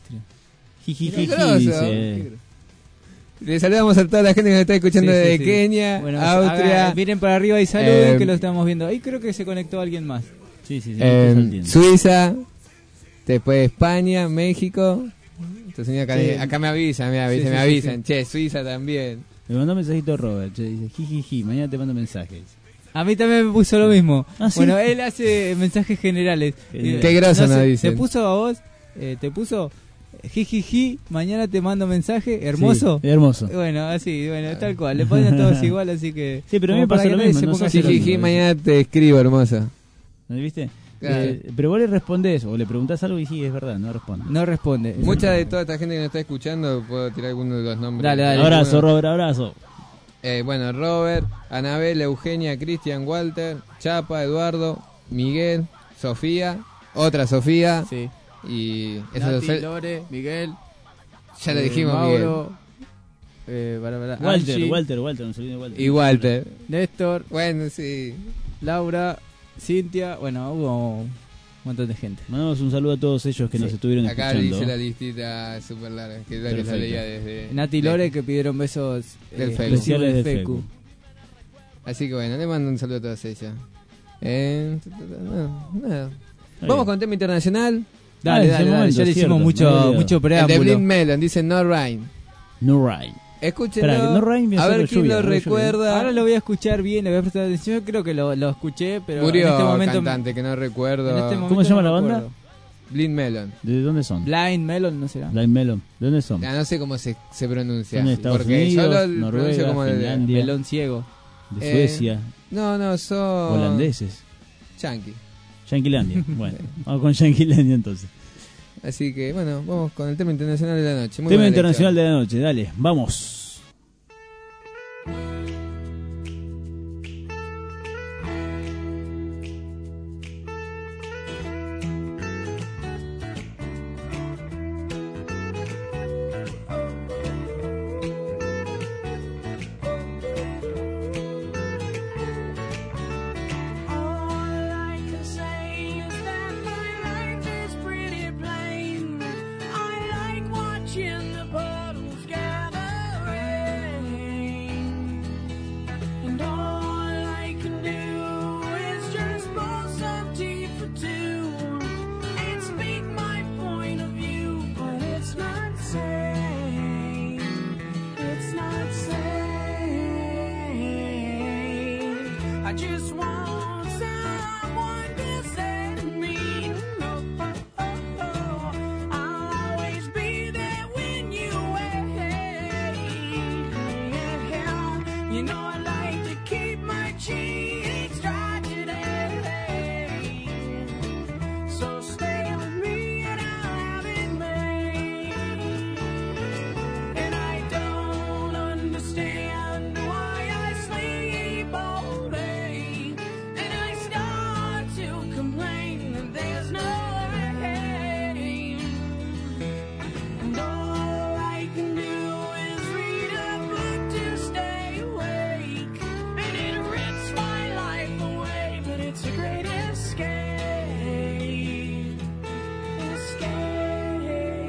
Le saludamos a toda la gente que nos está escuchando desde Kenia, bueno, Austria. Miren para arriba y saluden, que lo estamos viendo. Ahí creo que se conectó alguien más. Sí. Suiza, después España, México. Entonces, acá me avisan, me avisan. Che, Suiza también. Me mandó un mensajito Robert, dice, jijiji, mañana te mando mensajes. A mí también me puso lo mismo. Bueno, él hace mensajes generales. Qué groso nos dice. Te puso a vos, jijiji, mañana te mando mensaje, hermoso. Sí, hermoso. Bueno, tal cual, le ponen a todos igual, así que... Sí, pero a mí me pasa lo mismo. Jijiji, mañana te escribo, hermosa. ¿No viste? Claro. Pero vos le respondés o le preguntás algo y sí, es verdad, no responde. No responde. Mucha de toda esta gente que nos está escuchando, puedo tirar alguno de los nombres. Dale. Abrazo, Robert, abrazo. Bueno, Robert, Anabel, Eugenia, Cristian, Walter, Chapa, Eduardo, Miguel, Sofía, otra Sofía. Sí. Y Nati, Lore, Miguel. Ya le dijimos, Mauro, Walter, no se olvide Walter. Y Walter. Néstor. Bueno, sí. Laura, Cintia. Bueno, hubo montón de gente. Mandamos un saludo a todos ellos que nos estuvieron Acá escuchando. dice la listita super larga, que es la que Perfecto. se leía desde... Nati y Lore que pidieron besos del Facebook. especiales del Fecu. Facebook. Así que bueno, le mando un saludo a todas ellas. Nada. Está Vamos bien. con tema internacional. Dale, ese momento, ya le cierto, hicimos no mucho El de preámbulo. Blind Melon, dice No Rain. No Rain. Escúchenlo, Esperá, que No Rain viene a ver solo quién lluvia, lo solo lluvia. recuerda. Ahora lo voy a escuchar bien, le voy a prestar atención. Yo creo que lo escuché, pero Murió en este momento cantante, que no recuerdo. en este momento ¿Cómo se llama no la banda? recuerdo. Blind Melon. ¿De dónde son? Blind Melon, ¿no será? Blind Melon. ¿De dónde son? No sé cómo se pronuncia. Son de Estados porque Unidos, yo lo Noruega, pronuncio como Finlandia. Melón ciego. De Suecia. No, son... Holandeses. Yankee. Yanquilandia. Bueno, vamos con Yanquilandia entonces. Así que bueno, vamos con el tema internacional de la noche. Muy Tema buena internacional elección. de la noche, dale, vamos. All I can say is that my life is pretty plain. I like watching the puddles gather rain. And all I can do is just pour some tea for two and speak my point of view, but it's not sane. It's not sane. I just want someone to say to me, no, I'll always be there when you wait. You know I like to keep my cheeks dry today. So stay with me and I'll have it made. And I don't understand why I sleep all day. And I start to complain that there's no rain. And all I can do is read a book to stay awake. And it rips my life away, but it's a great escape. Escape.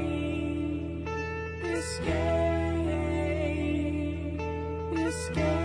Escape. Escape.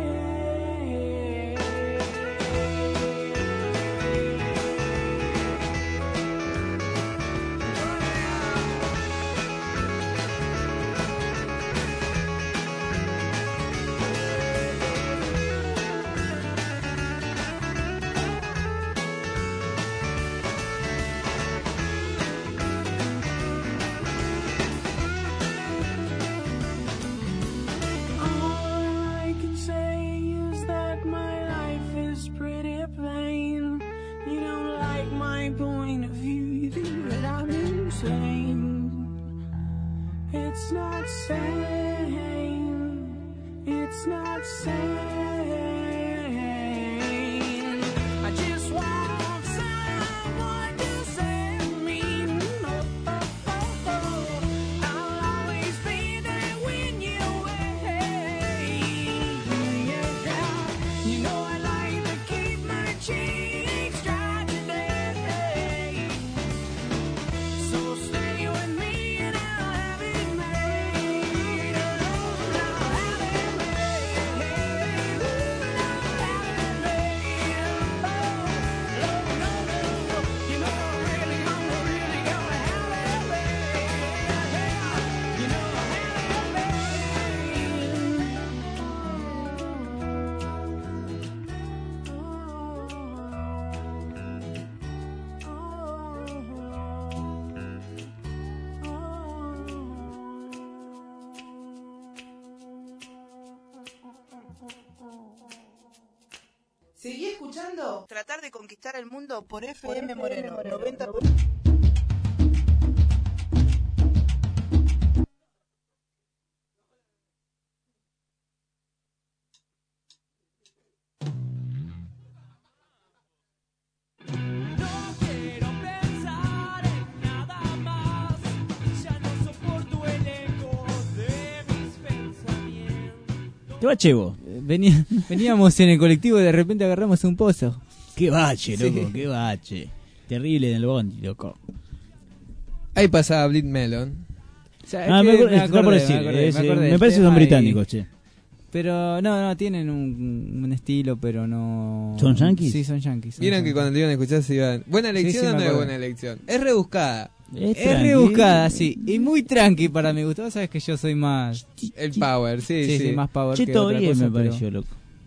All I can say is that my life is pretty plain. You don't like my point of view, you think that I'm insane. It's not sane. It's not sane. I just want someone to say to me, no, I'll always be there when you wait. You know I like to keep my cheeks dry today. So stay with me and I'll have it made. I'll have it made. You know I'm really gonna have it made. You know I have Seguí escuchando Tratar de conquistar el mundo por FM Moreno 90. No quiero pensar en nada más, ya no soporto el eco de mis pensamientos. ¿Qué va, Chevo? Veníamos en el colectivo y de repente agarramos un pozo. Qué bache, loco, Sí. qué bache. Terrible en el bondi, loco. Ahí pasaba Bleed Melon. O sea, Me acordé, parece que son británicos, che. Pero no, tienen un estilo, pero no... ¿Son yankees? Sí, son yankees. Vieron que cuando te iban a escuchar se iban... ¿Buena elección o no es buena elección? Es rebuscada. Es rebuscada, sí. Y muy tranqui para mi gusto. Vos sabés que yo soy más... El power, sí. más power Che, que todo otra bien cosa, me pareció, loco.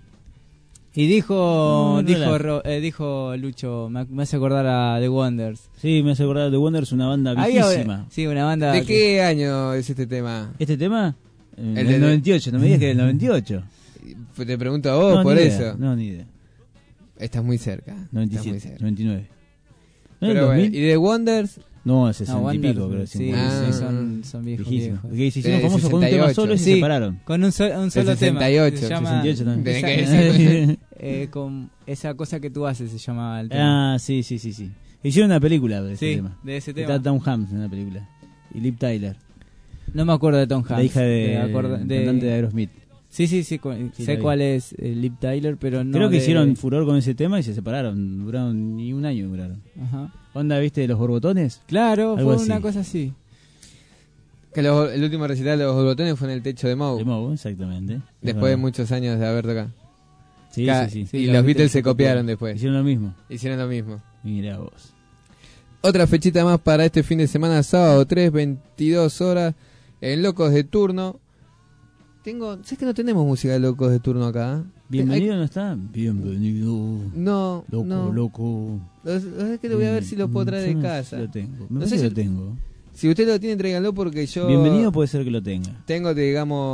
Y dijo No, dijo Lucho, me hace acordar a The Wonders. Sí, me hace acordar de The Wonders, una banda viejísima. Sí, una banda... ¿De qué año es este tema? ¿Este tema? El del 98, no me digas que del 98. Te pregunto a vos, No, por ni eso. idea, no, ni idea. Estás muy cerca. 97, 99. ¿No Pero el bueno, 2000? ¿y The Wonders? No, 60 y Wonders, pico, creo. sí, son viejos. Viejísimo. viejos. Porque se hicieron famosos con un tema solo y se separaron. Con un solo tema. 68. Se llama, 68 también. con esa cosa que tú haces se llama el tema. Ah, sí. Hicieron una película de ese Sí, tema. de ese tema. Está Tom Hanks en la película. Y Liv Tyler. No me acuerdo de Tom Hanks. La hija de de cantante de Aerosmith. Sí, sé cuál es Liv Tyler, pero no. Creo que hicieron furor con ese tema y se separaron. Duraron ni un año. Ajá. ¿Onda, viste, de los borbotones? Claro, Algo fue así. una cosa así. Que el último recital de los botones fue en el techo de Moe. De Moe, exactamente. Después de muchos años de haber tocado. Sí. Y los Beatles se copiaron después. Hicieron lo mismo. Mira vos. Otra fechita más para este fin de semana, sábado 3, 22 horas, en Locos de Turno. ¿Sabes que no tenemos música de Locos de Turno acá? ¿Bienvenido no está? Bienvenido. No. Loco. Es que lo voy a ver si lo puedo traer de casa. Lo tengo. No sé si lo tengo. Si usted lo tiene, tráiganlo porque yo... Bienvenido puede ser que lo tenga. Tengo la...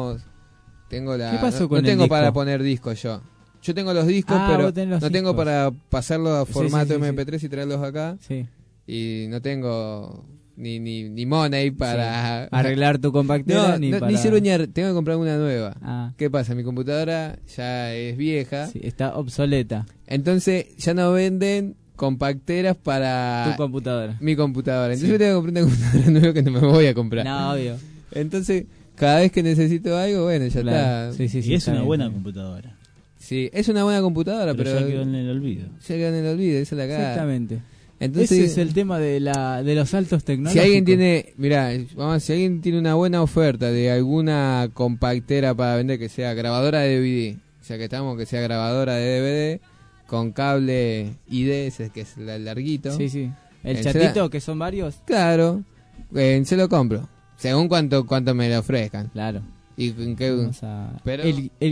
¿Qué pasó con no el tengo disco? para poner discos yo. Yo tengo los discos, pero vos tenés los no tengo discos. para pasarlo a formato sí, MP3 y traerlos acá. Sí. Y no tengo ni money para... Arreglar tu compactera ni para... Ni celular, tengo que comprar una nueva. Ah. ¿Qué pasa? Mi computadora ya es vieja. Sí, está obsoleta. Entonces ya no venden compacteras para... Tu computadora. Mi computadora. Entonces yo tengo que comprar una computadora nueva que no me voy a comprar. No, obvio. Entonces, cada vez que necesito algo, bueno, ya Claro. está. Sí, Y es una bien, buena está bien. computadora. Sí, es una buena computadora, pero ya quedó en el olvido. Ya quedó en el olvido, esa es la cara. Exactamente. Entonces, ese es el tema de los saltos tecnológicos. si alguien tiene, mirá, si alguien tiene una buena oferta de alguna compactera para vender que sea grabadora de DVD, ya que estamos, que sea grabadora de DVD con cable ID, ese que es el larguito. Sí. El chatito, que son varios. Claro, se lo compro, según cuánto me lo ofrezcan. Claro. Y en qué, Vamos a pero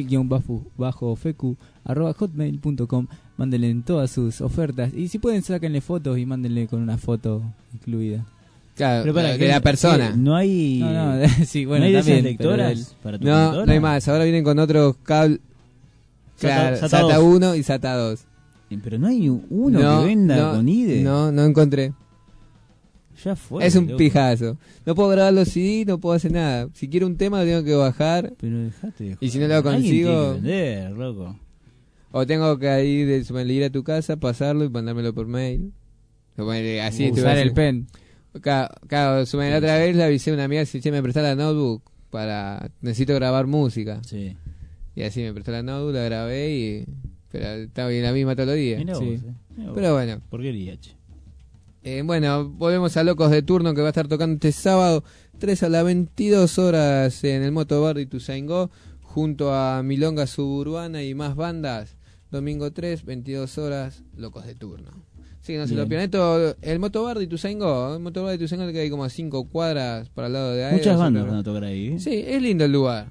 el-fecu@hotmail.com. Mándenle en todas sus ofertas. Y si pueden, sáquenle fotos y mándenle con una foto incluida. claro, Pero para de que la persona. No hay... No, sí, bueno, ¿no hay de esas también, lectoras para tu No computadora? hay más, ahora vienen con otros cables. Claro, SATA SATA 2. 1 y SATA 2. Pero no hay uno que venda con IDE. No encontré. Ya fue. Es un loco. pijazo. No puedo grabar los CD, no puedo hacer nada. Si quiero un tema lo tengo que bajar. Pero dejate de Y si no joder. lo Alguien tiene consigo, que vender, loco. o tengo que ir a tu casa, pasarlo y mandármelo por mail. Así te voy a Usar hacer. el pen. Claro, la otra vez le avisé a una amiga si me prestó la notebook necesito grabar música. Sí. Y así me prestó la notebook, la grabé y pero estaba bien la misma todos los días. Mirá vos, Sí. Mirá vos. Pero bueno. Porquería, che. Bueno, volvemos a Locos de Turno, que va a estar tocando este sábado 3 a las 22 horas en el Moto Bar de Ituzaingó, junto a Milonga Suburbana y más bandas. Domingo 3, 22 horas, Locos de Turno. Así que no se lo pierdan. Esto, el Moto Bar de Ituzaingó, que hay como a 5 cuadras para el lado de ahí. Muchas bandas van a tocar ahí, ¿eh? Sí, es lindo el lugar.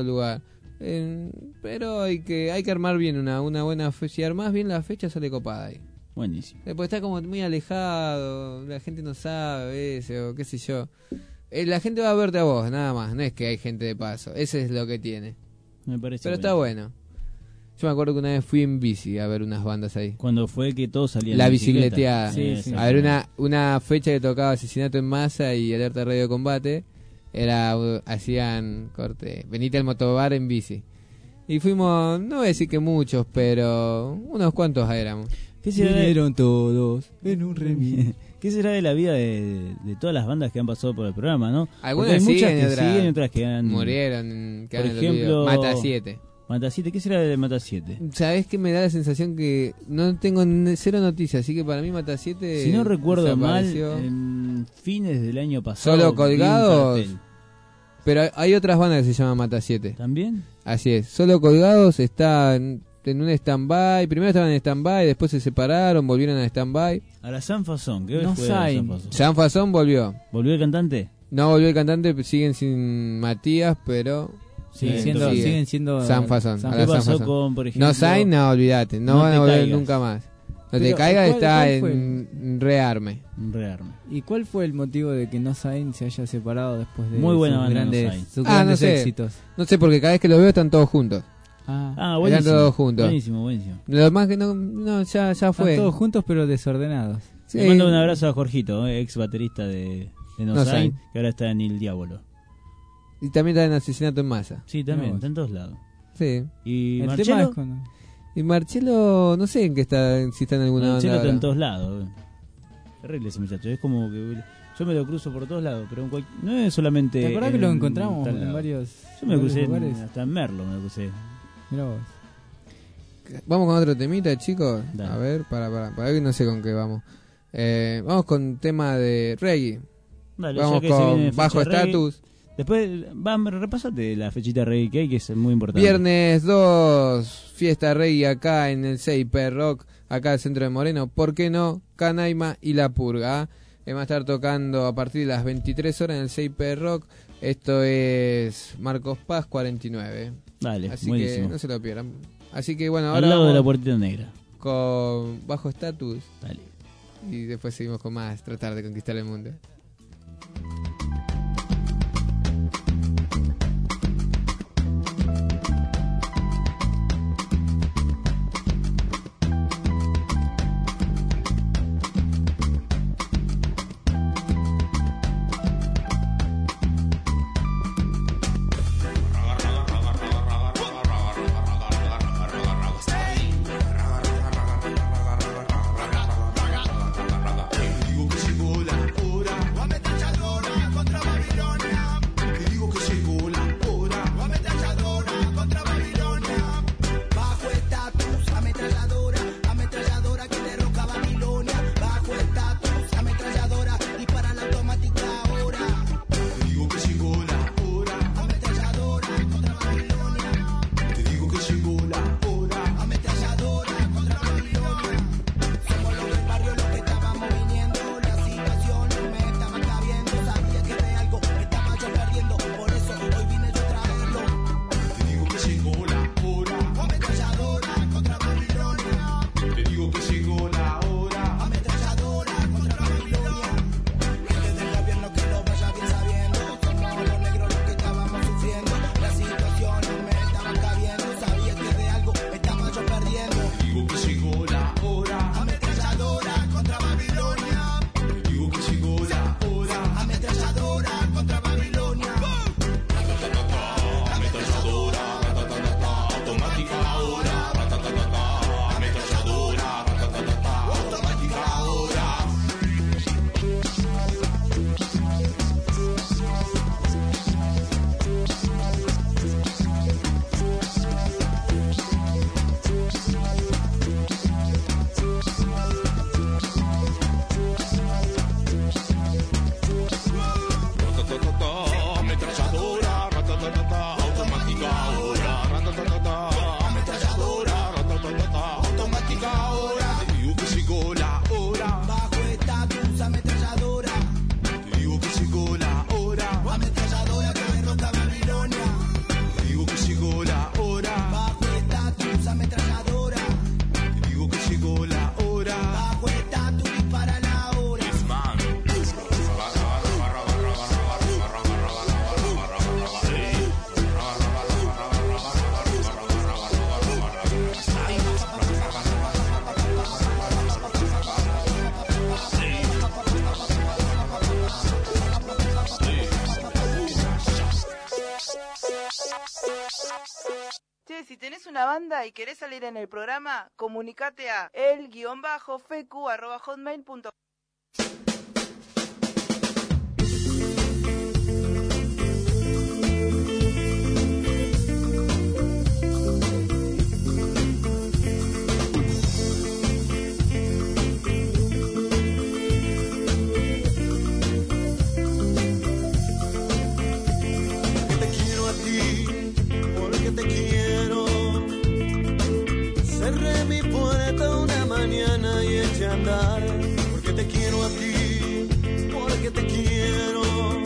Pero hay que armar bien una buena fecha. Si armás bien la fecha, sale copada ahí. Buenísimo. Después está como muy alejado, la gente no sabe a veces, o qué sé yo. La gente va a verte a vos, nada más, no es que hay gente de paso, ese es lo que tiene. Me parece. Pero está bueno. Yo me acuerdo que una vez fui en bici a ver unas bandas ahí. Cuando fue que todos salían La en bicicleta. bicicleteada. Sí. A ver una fecha que tocaba Asesinato en Masa y Alerta Radio de Combate. Hacían corte, venite al motobar en bici. Y fuimos, no voy a decir que muchos, pero unos cuantos éramos. ¿Qué será Vinieron todos en un remix. ¿Qué será de la vida de todas las bandas que han pasado por el programa, no? Algunas Porque hay muchas siguen, que otras siguen y otras que han... murieron, Por ejemplo, Mata 7. Mata 7, ¿qué será de Mata 7? ¿Sabés que me da la sensación que no tengo cero noticias? Así que para mí Mata 7 Si no recuerdo mal, desapareció. en fines del año pasado. Solo vi un Colgados. cartel. Pero hay otras bandas que se llaman Mata 7. ¿También? Así es. Solo Colgados está en un stand-by. Primero estaban en stand-by, después se separaron, volvieron a stand-by. A la San Fasón, ¿qué No fue de la saben. San Fasón? San Fasón volvió. ¿Volvió el cantante? No volvió el cantante, siguen sin Matías, pero... Siguen siendo San Fasón. San a la ¿Qué San pasó Fasón. con, por ejemplo? No Sain, no, olvídate. No No van te a volver caigas. nunca más. No Pero, te caigas, ¿cuál está fue en Rearme. Rearme. ¿Y cuál fue el motivo de que No Sain se haya separado después de Muy buena sus banda, grandes, No Sain. sus Ah, grandes no sé. éxitos? No sé, porque cada vez que los veo están todos juntos. Ah, buenísimo. Están todos juntos. Buenísimo, buenísimo. Lo más que no ya fue. están todos juntos pero desordenados. Sí. Le mando un abrazo a Jorgito, ex baterista de No No Sain, Sain. que ahora está en El Diablo. Y también está en Asesinato en Masa. Sí, también, está en todos lados. Sí. ¿Y El tema Marcelo? es cuando- Y Marcelo, no sé en qué está, si está en alguna Marcelo banda está en ahora. todos lados. Terrible ese muchacho, es como que yo me lo cruzo por todos lados, pero no es solamente. ¿Te acordás que lo en encontramos tal en lado. varios Yo me lo crucé lugares? hasta en Merlo, me lo crucé. Mirá vos. Vamos con otro temita, chicos. Dale. A ver, para ver, no sé con qué vamos. Vamos con tema de reggae. Dale, Vamos ya que se viene con fecha Bajo reggae. Estatus. Después, repasate la fechita reggae que hay, que es muy importante. Viernes 2, fiesta reggae acá en el Seiper Rock, acá al centro de Moreno. ¿Por qué no? Canaima y La Purga. Va a estar tocando a partir de las 23 horas en el Seiper Rock. Esto es Marcos Paz 49. Dale, Así buenísimo. que no se lo pierdan. Así que bueno, Al ahora lado de la vamos puertita negra. con Bajo Estatus. Dale. Y después seguimos con más, tratar de conquistar el mundo. Te digo que llegó la hora, ametralladora contra Babilonia. Te digo que llegó la hora, ametralladora contra Babilonia. Bajo estatus, ametralladora, ametralladora que derroca Babilonia. Bajo estatus, ametralladora, dispara la automática ahora. Te digo que llegó la hora, ametralladora contra Babilonia. Te digo que llegó la hora, ametralladora contra Babilonia. Somos los del barrio los que estábamos viniendo, la situación no me estaba cabiendo, sabía que de algo estaba yo perdiendo, por eso hoy vine yo a traerlo. Te digo que llegó la hora, ametralladora contra Babilonia. Te digo que llegó la hora, ametralladora contra Babilonia. Gente del gobierno que lo vaya bien sabiendo, somos los negros los que estábamos sufriendo, la situación no me estaba cabiendo, sabía que de algo estaba yo perdiendo. Te digo que llegó la hora, ametralladora contra Babilonia. Te digo que llegó la hora, ametralladora contra Babilonia. Ametralladora, automática ahora. Ametralladora, automática ahora. Ametralladora, automática ahora. Ametralladora, automática ahora. Te digo que llegó la hora. Bajo estatus, ametralladora. Te digo que llegó la hora. Ametralladora que derrota Babilonia. Te digo que llegó la hora. Bajo estatus, ametralladora. Te digo que llegó la hora. Bajo estatus, dispara la hora. Che, si tenés una banda y querés salir en el programa, comunicate a el-fecu@hotmail.com. mi puerta una mañana y eché a andar, porque te quiero a ti, porque te quiero.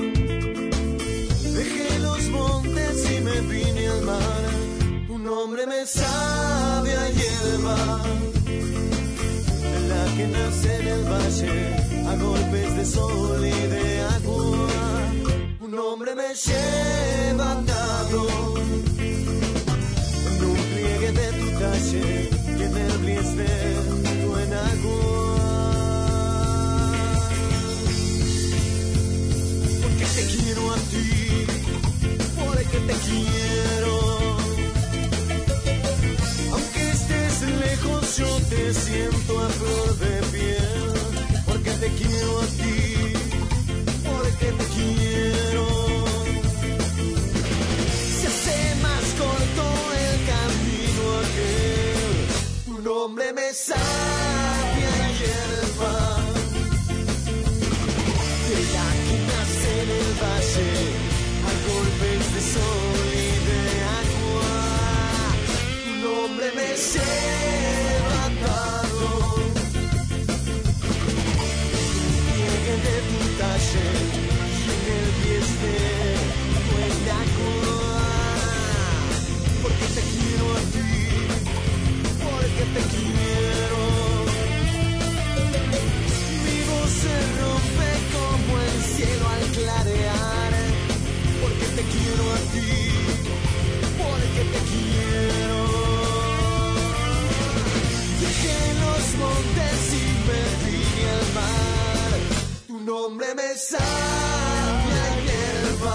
Dejé los montes y me vine al mar, un hombre me sabe a hierba, la que nace en el valle, a golpes de sol y de agua. Un hombre me lleva atado en un pliegue de tu talle, que en el blies de tu enagua. Porque te quiero a ti, porque te quiero. Aunque estés lejos, yo te siento a flor de piel. Porque te quiero a ti, porque te quiero. Se hace más corto el camino aquel, un hombre me sabe a hierba, de la que nace en el valle, a golpes de sol y de agua. Un hombre me lleva atado, pliegue de tu talle, y en el pies de tu enagua. Porque te quiero a ti, porque te quiero. Mi voz se rompe como el cielo al clarear, porque te quiero a ti, porque te quiero. Dejé los montes y me vine al mar, tu nombre me sabe a hierba,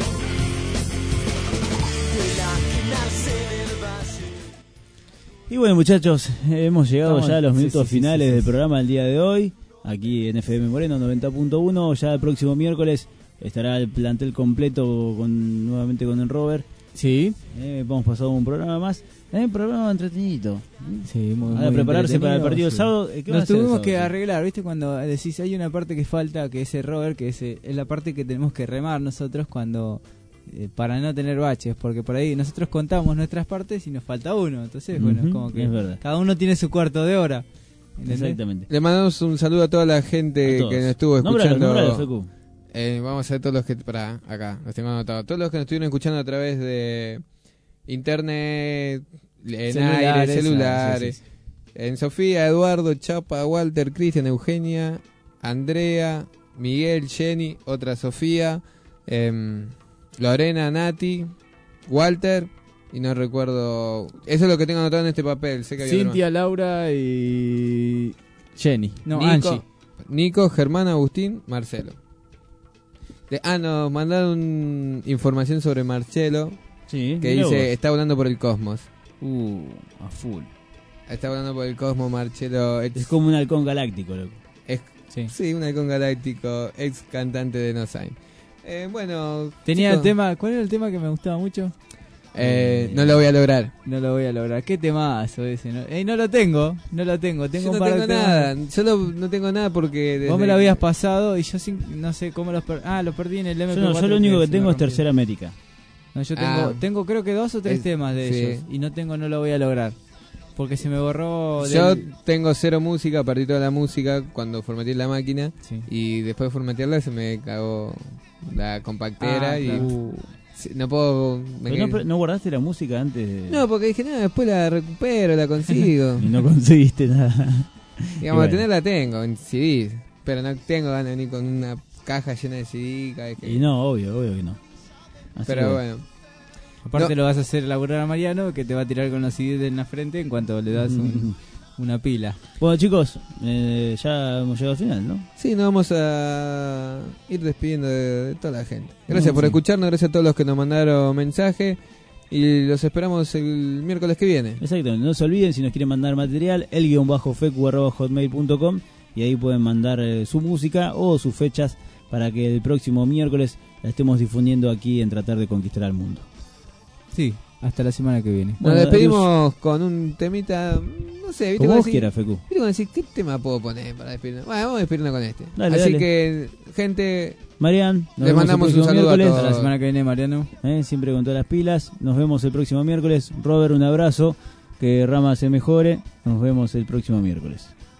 de la que nace en el valle. Y bueno, muchachos, hemos llegado Estamos- ya a los sí, minutos sí, sí, finales sí, sí. del programa del día de hoy, aquí en FM Moreno 90.1. Ya el próximo miércoles estará el plantel completo nuevamente con el Robert. Sí. Hemos pasado un programa más. Un programa entretenido. Sí, muy, Ahora muy prepararse para el entretenido, partido del sí. sábado. ¿Qué van a Nos hacer el tuvimos sábado? que arreglar, ¿viste? Cuando decís hay una parte que falta, que es el Robert, que es la parte que tenemos que remar nosotros cuando para no tener baches, porque por ahí nosotros contamos nuestras partes y nos falta uno. Entonces, bueno, es Ujú, como que es verdad. cada uno tiene su cuarto de hora. ¿entendés? Exactamente. Le mandamos un saludo a toda la A gente todos. que nos estuvo Nómbralo, escuchando. nómbralo, Fecu. Vamos a ver todos los que... Para acá, los tengo anotados. Todos los que nos estuvieron escuchando a través de internet, en Celulares, aire, celulares. sí, sí, En Sofía, Eduardo, Chapa, Walter, Cristian, Eugenia, Andrea, Miguel, Jenny, otra Sofía, Lorena, Nati, Walter, y no recuerdo... Eso es lo que tengo anotado en este papel. Sé que había otro más. Cintia, Laura y Jenny. No, Nico, Angie. Nico, Germán, Agustín, Marcelo. Nos mandaron información sobre Marcelo, Sí, que mirá dice, vos. está volando por el cosmos. A full. Está volando por el cosmos, Marcelo. Es como un halcón galáctico, loco. Sí, un halcón galáctico, ex cantante de No Sign. Bueno, Tenía chicos, el tema, ¿cuál era el tema que me gustaba mucho? no lo voy a lograr. No lo voy a lograr. ¿Qué temazo ese? No lo tengo, Tengo Yo un no par tengo de temas. nada, solo no tengo nada porque... Vos me desde- lo habías pasado y yo no sé cómo los lo perdí en el MP4. Yo lo único que se tengo me es rompió. Tercera América. No, yo Ah. tengo creo que 2 o 3 temas de sí. ellos y no lo voy a lograr porque se me borró. Yo tengo cero música, perdí toda la música cuando formateé la máquina y después de formatearla se me cagó la compactera Ah, y claro. no puedo... me Pero quedé- no guardaste la música antes de... No, porque dije, no, después la recupero, la consigo. Y no conseguiste nada. Digamos, Y bueno. tenerla tengo en CDs, pero no tengo ganas de venir con una caja llena de CD cada vez que... Y no, obvio que no. Así Pero que bueno. Aparte No. lo vas a hacer laburar a Mariano que te va a tirar con los CDs en la frente en cuanto le das una pila. Bueno, chicos, ya hemos llegado al final, ¿no? Sí, nos vamos a ir despidiendo de toda la gente. Gracias por sí. escucharnos, gracias a todos los que nos mandaron mensaje y los esperamos el miércoles que viene. Exactamente, no se olviden si nos quieren mandar material, el-fecu@hotmail.com y ahí pueden mandar su música o sus fechas para que el próximo miércoles la estemos difundiendo aquí en Tratar de Conquistar al Mundo. Sí, hasta la semana que viene. Nos Bueno, despedimos con un temita, no sé, ¿viste? Como Cuando vos decís- quieras, Fecu. ¿Viste cuando decís, qué tema puedo poner para despedirnos? Bueno, vamos a despedirnos con este. Dale, Así dale. que, gente, Marian, nos les vemos mandamos el un próximo saludo a miércoles. todos. Hasta la semana que viene, Mariano. Siempre con todas las pilas. Nos vemos el próximo miércoles. Robert, un abrazo. que Rama se mejore. Nos vemos el próximo miércoles.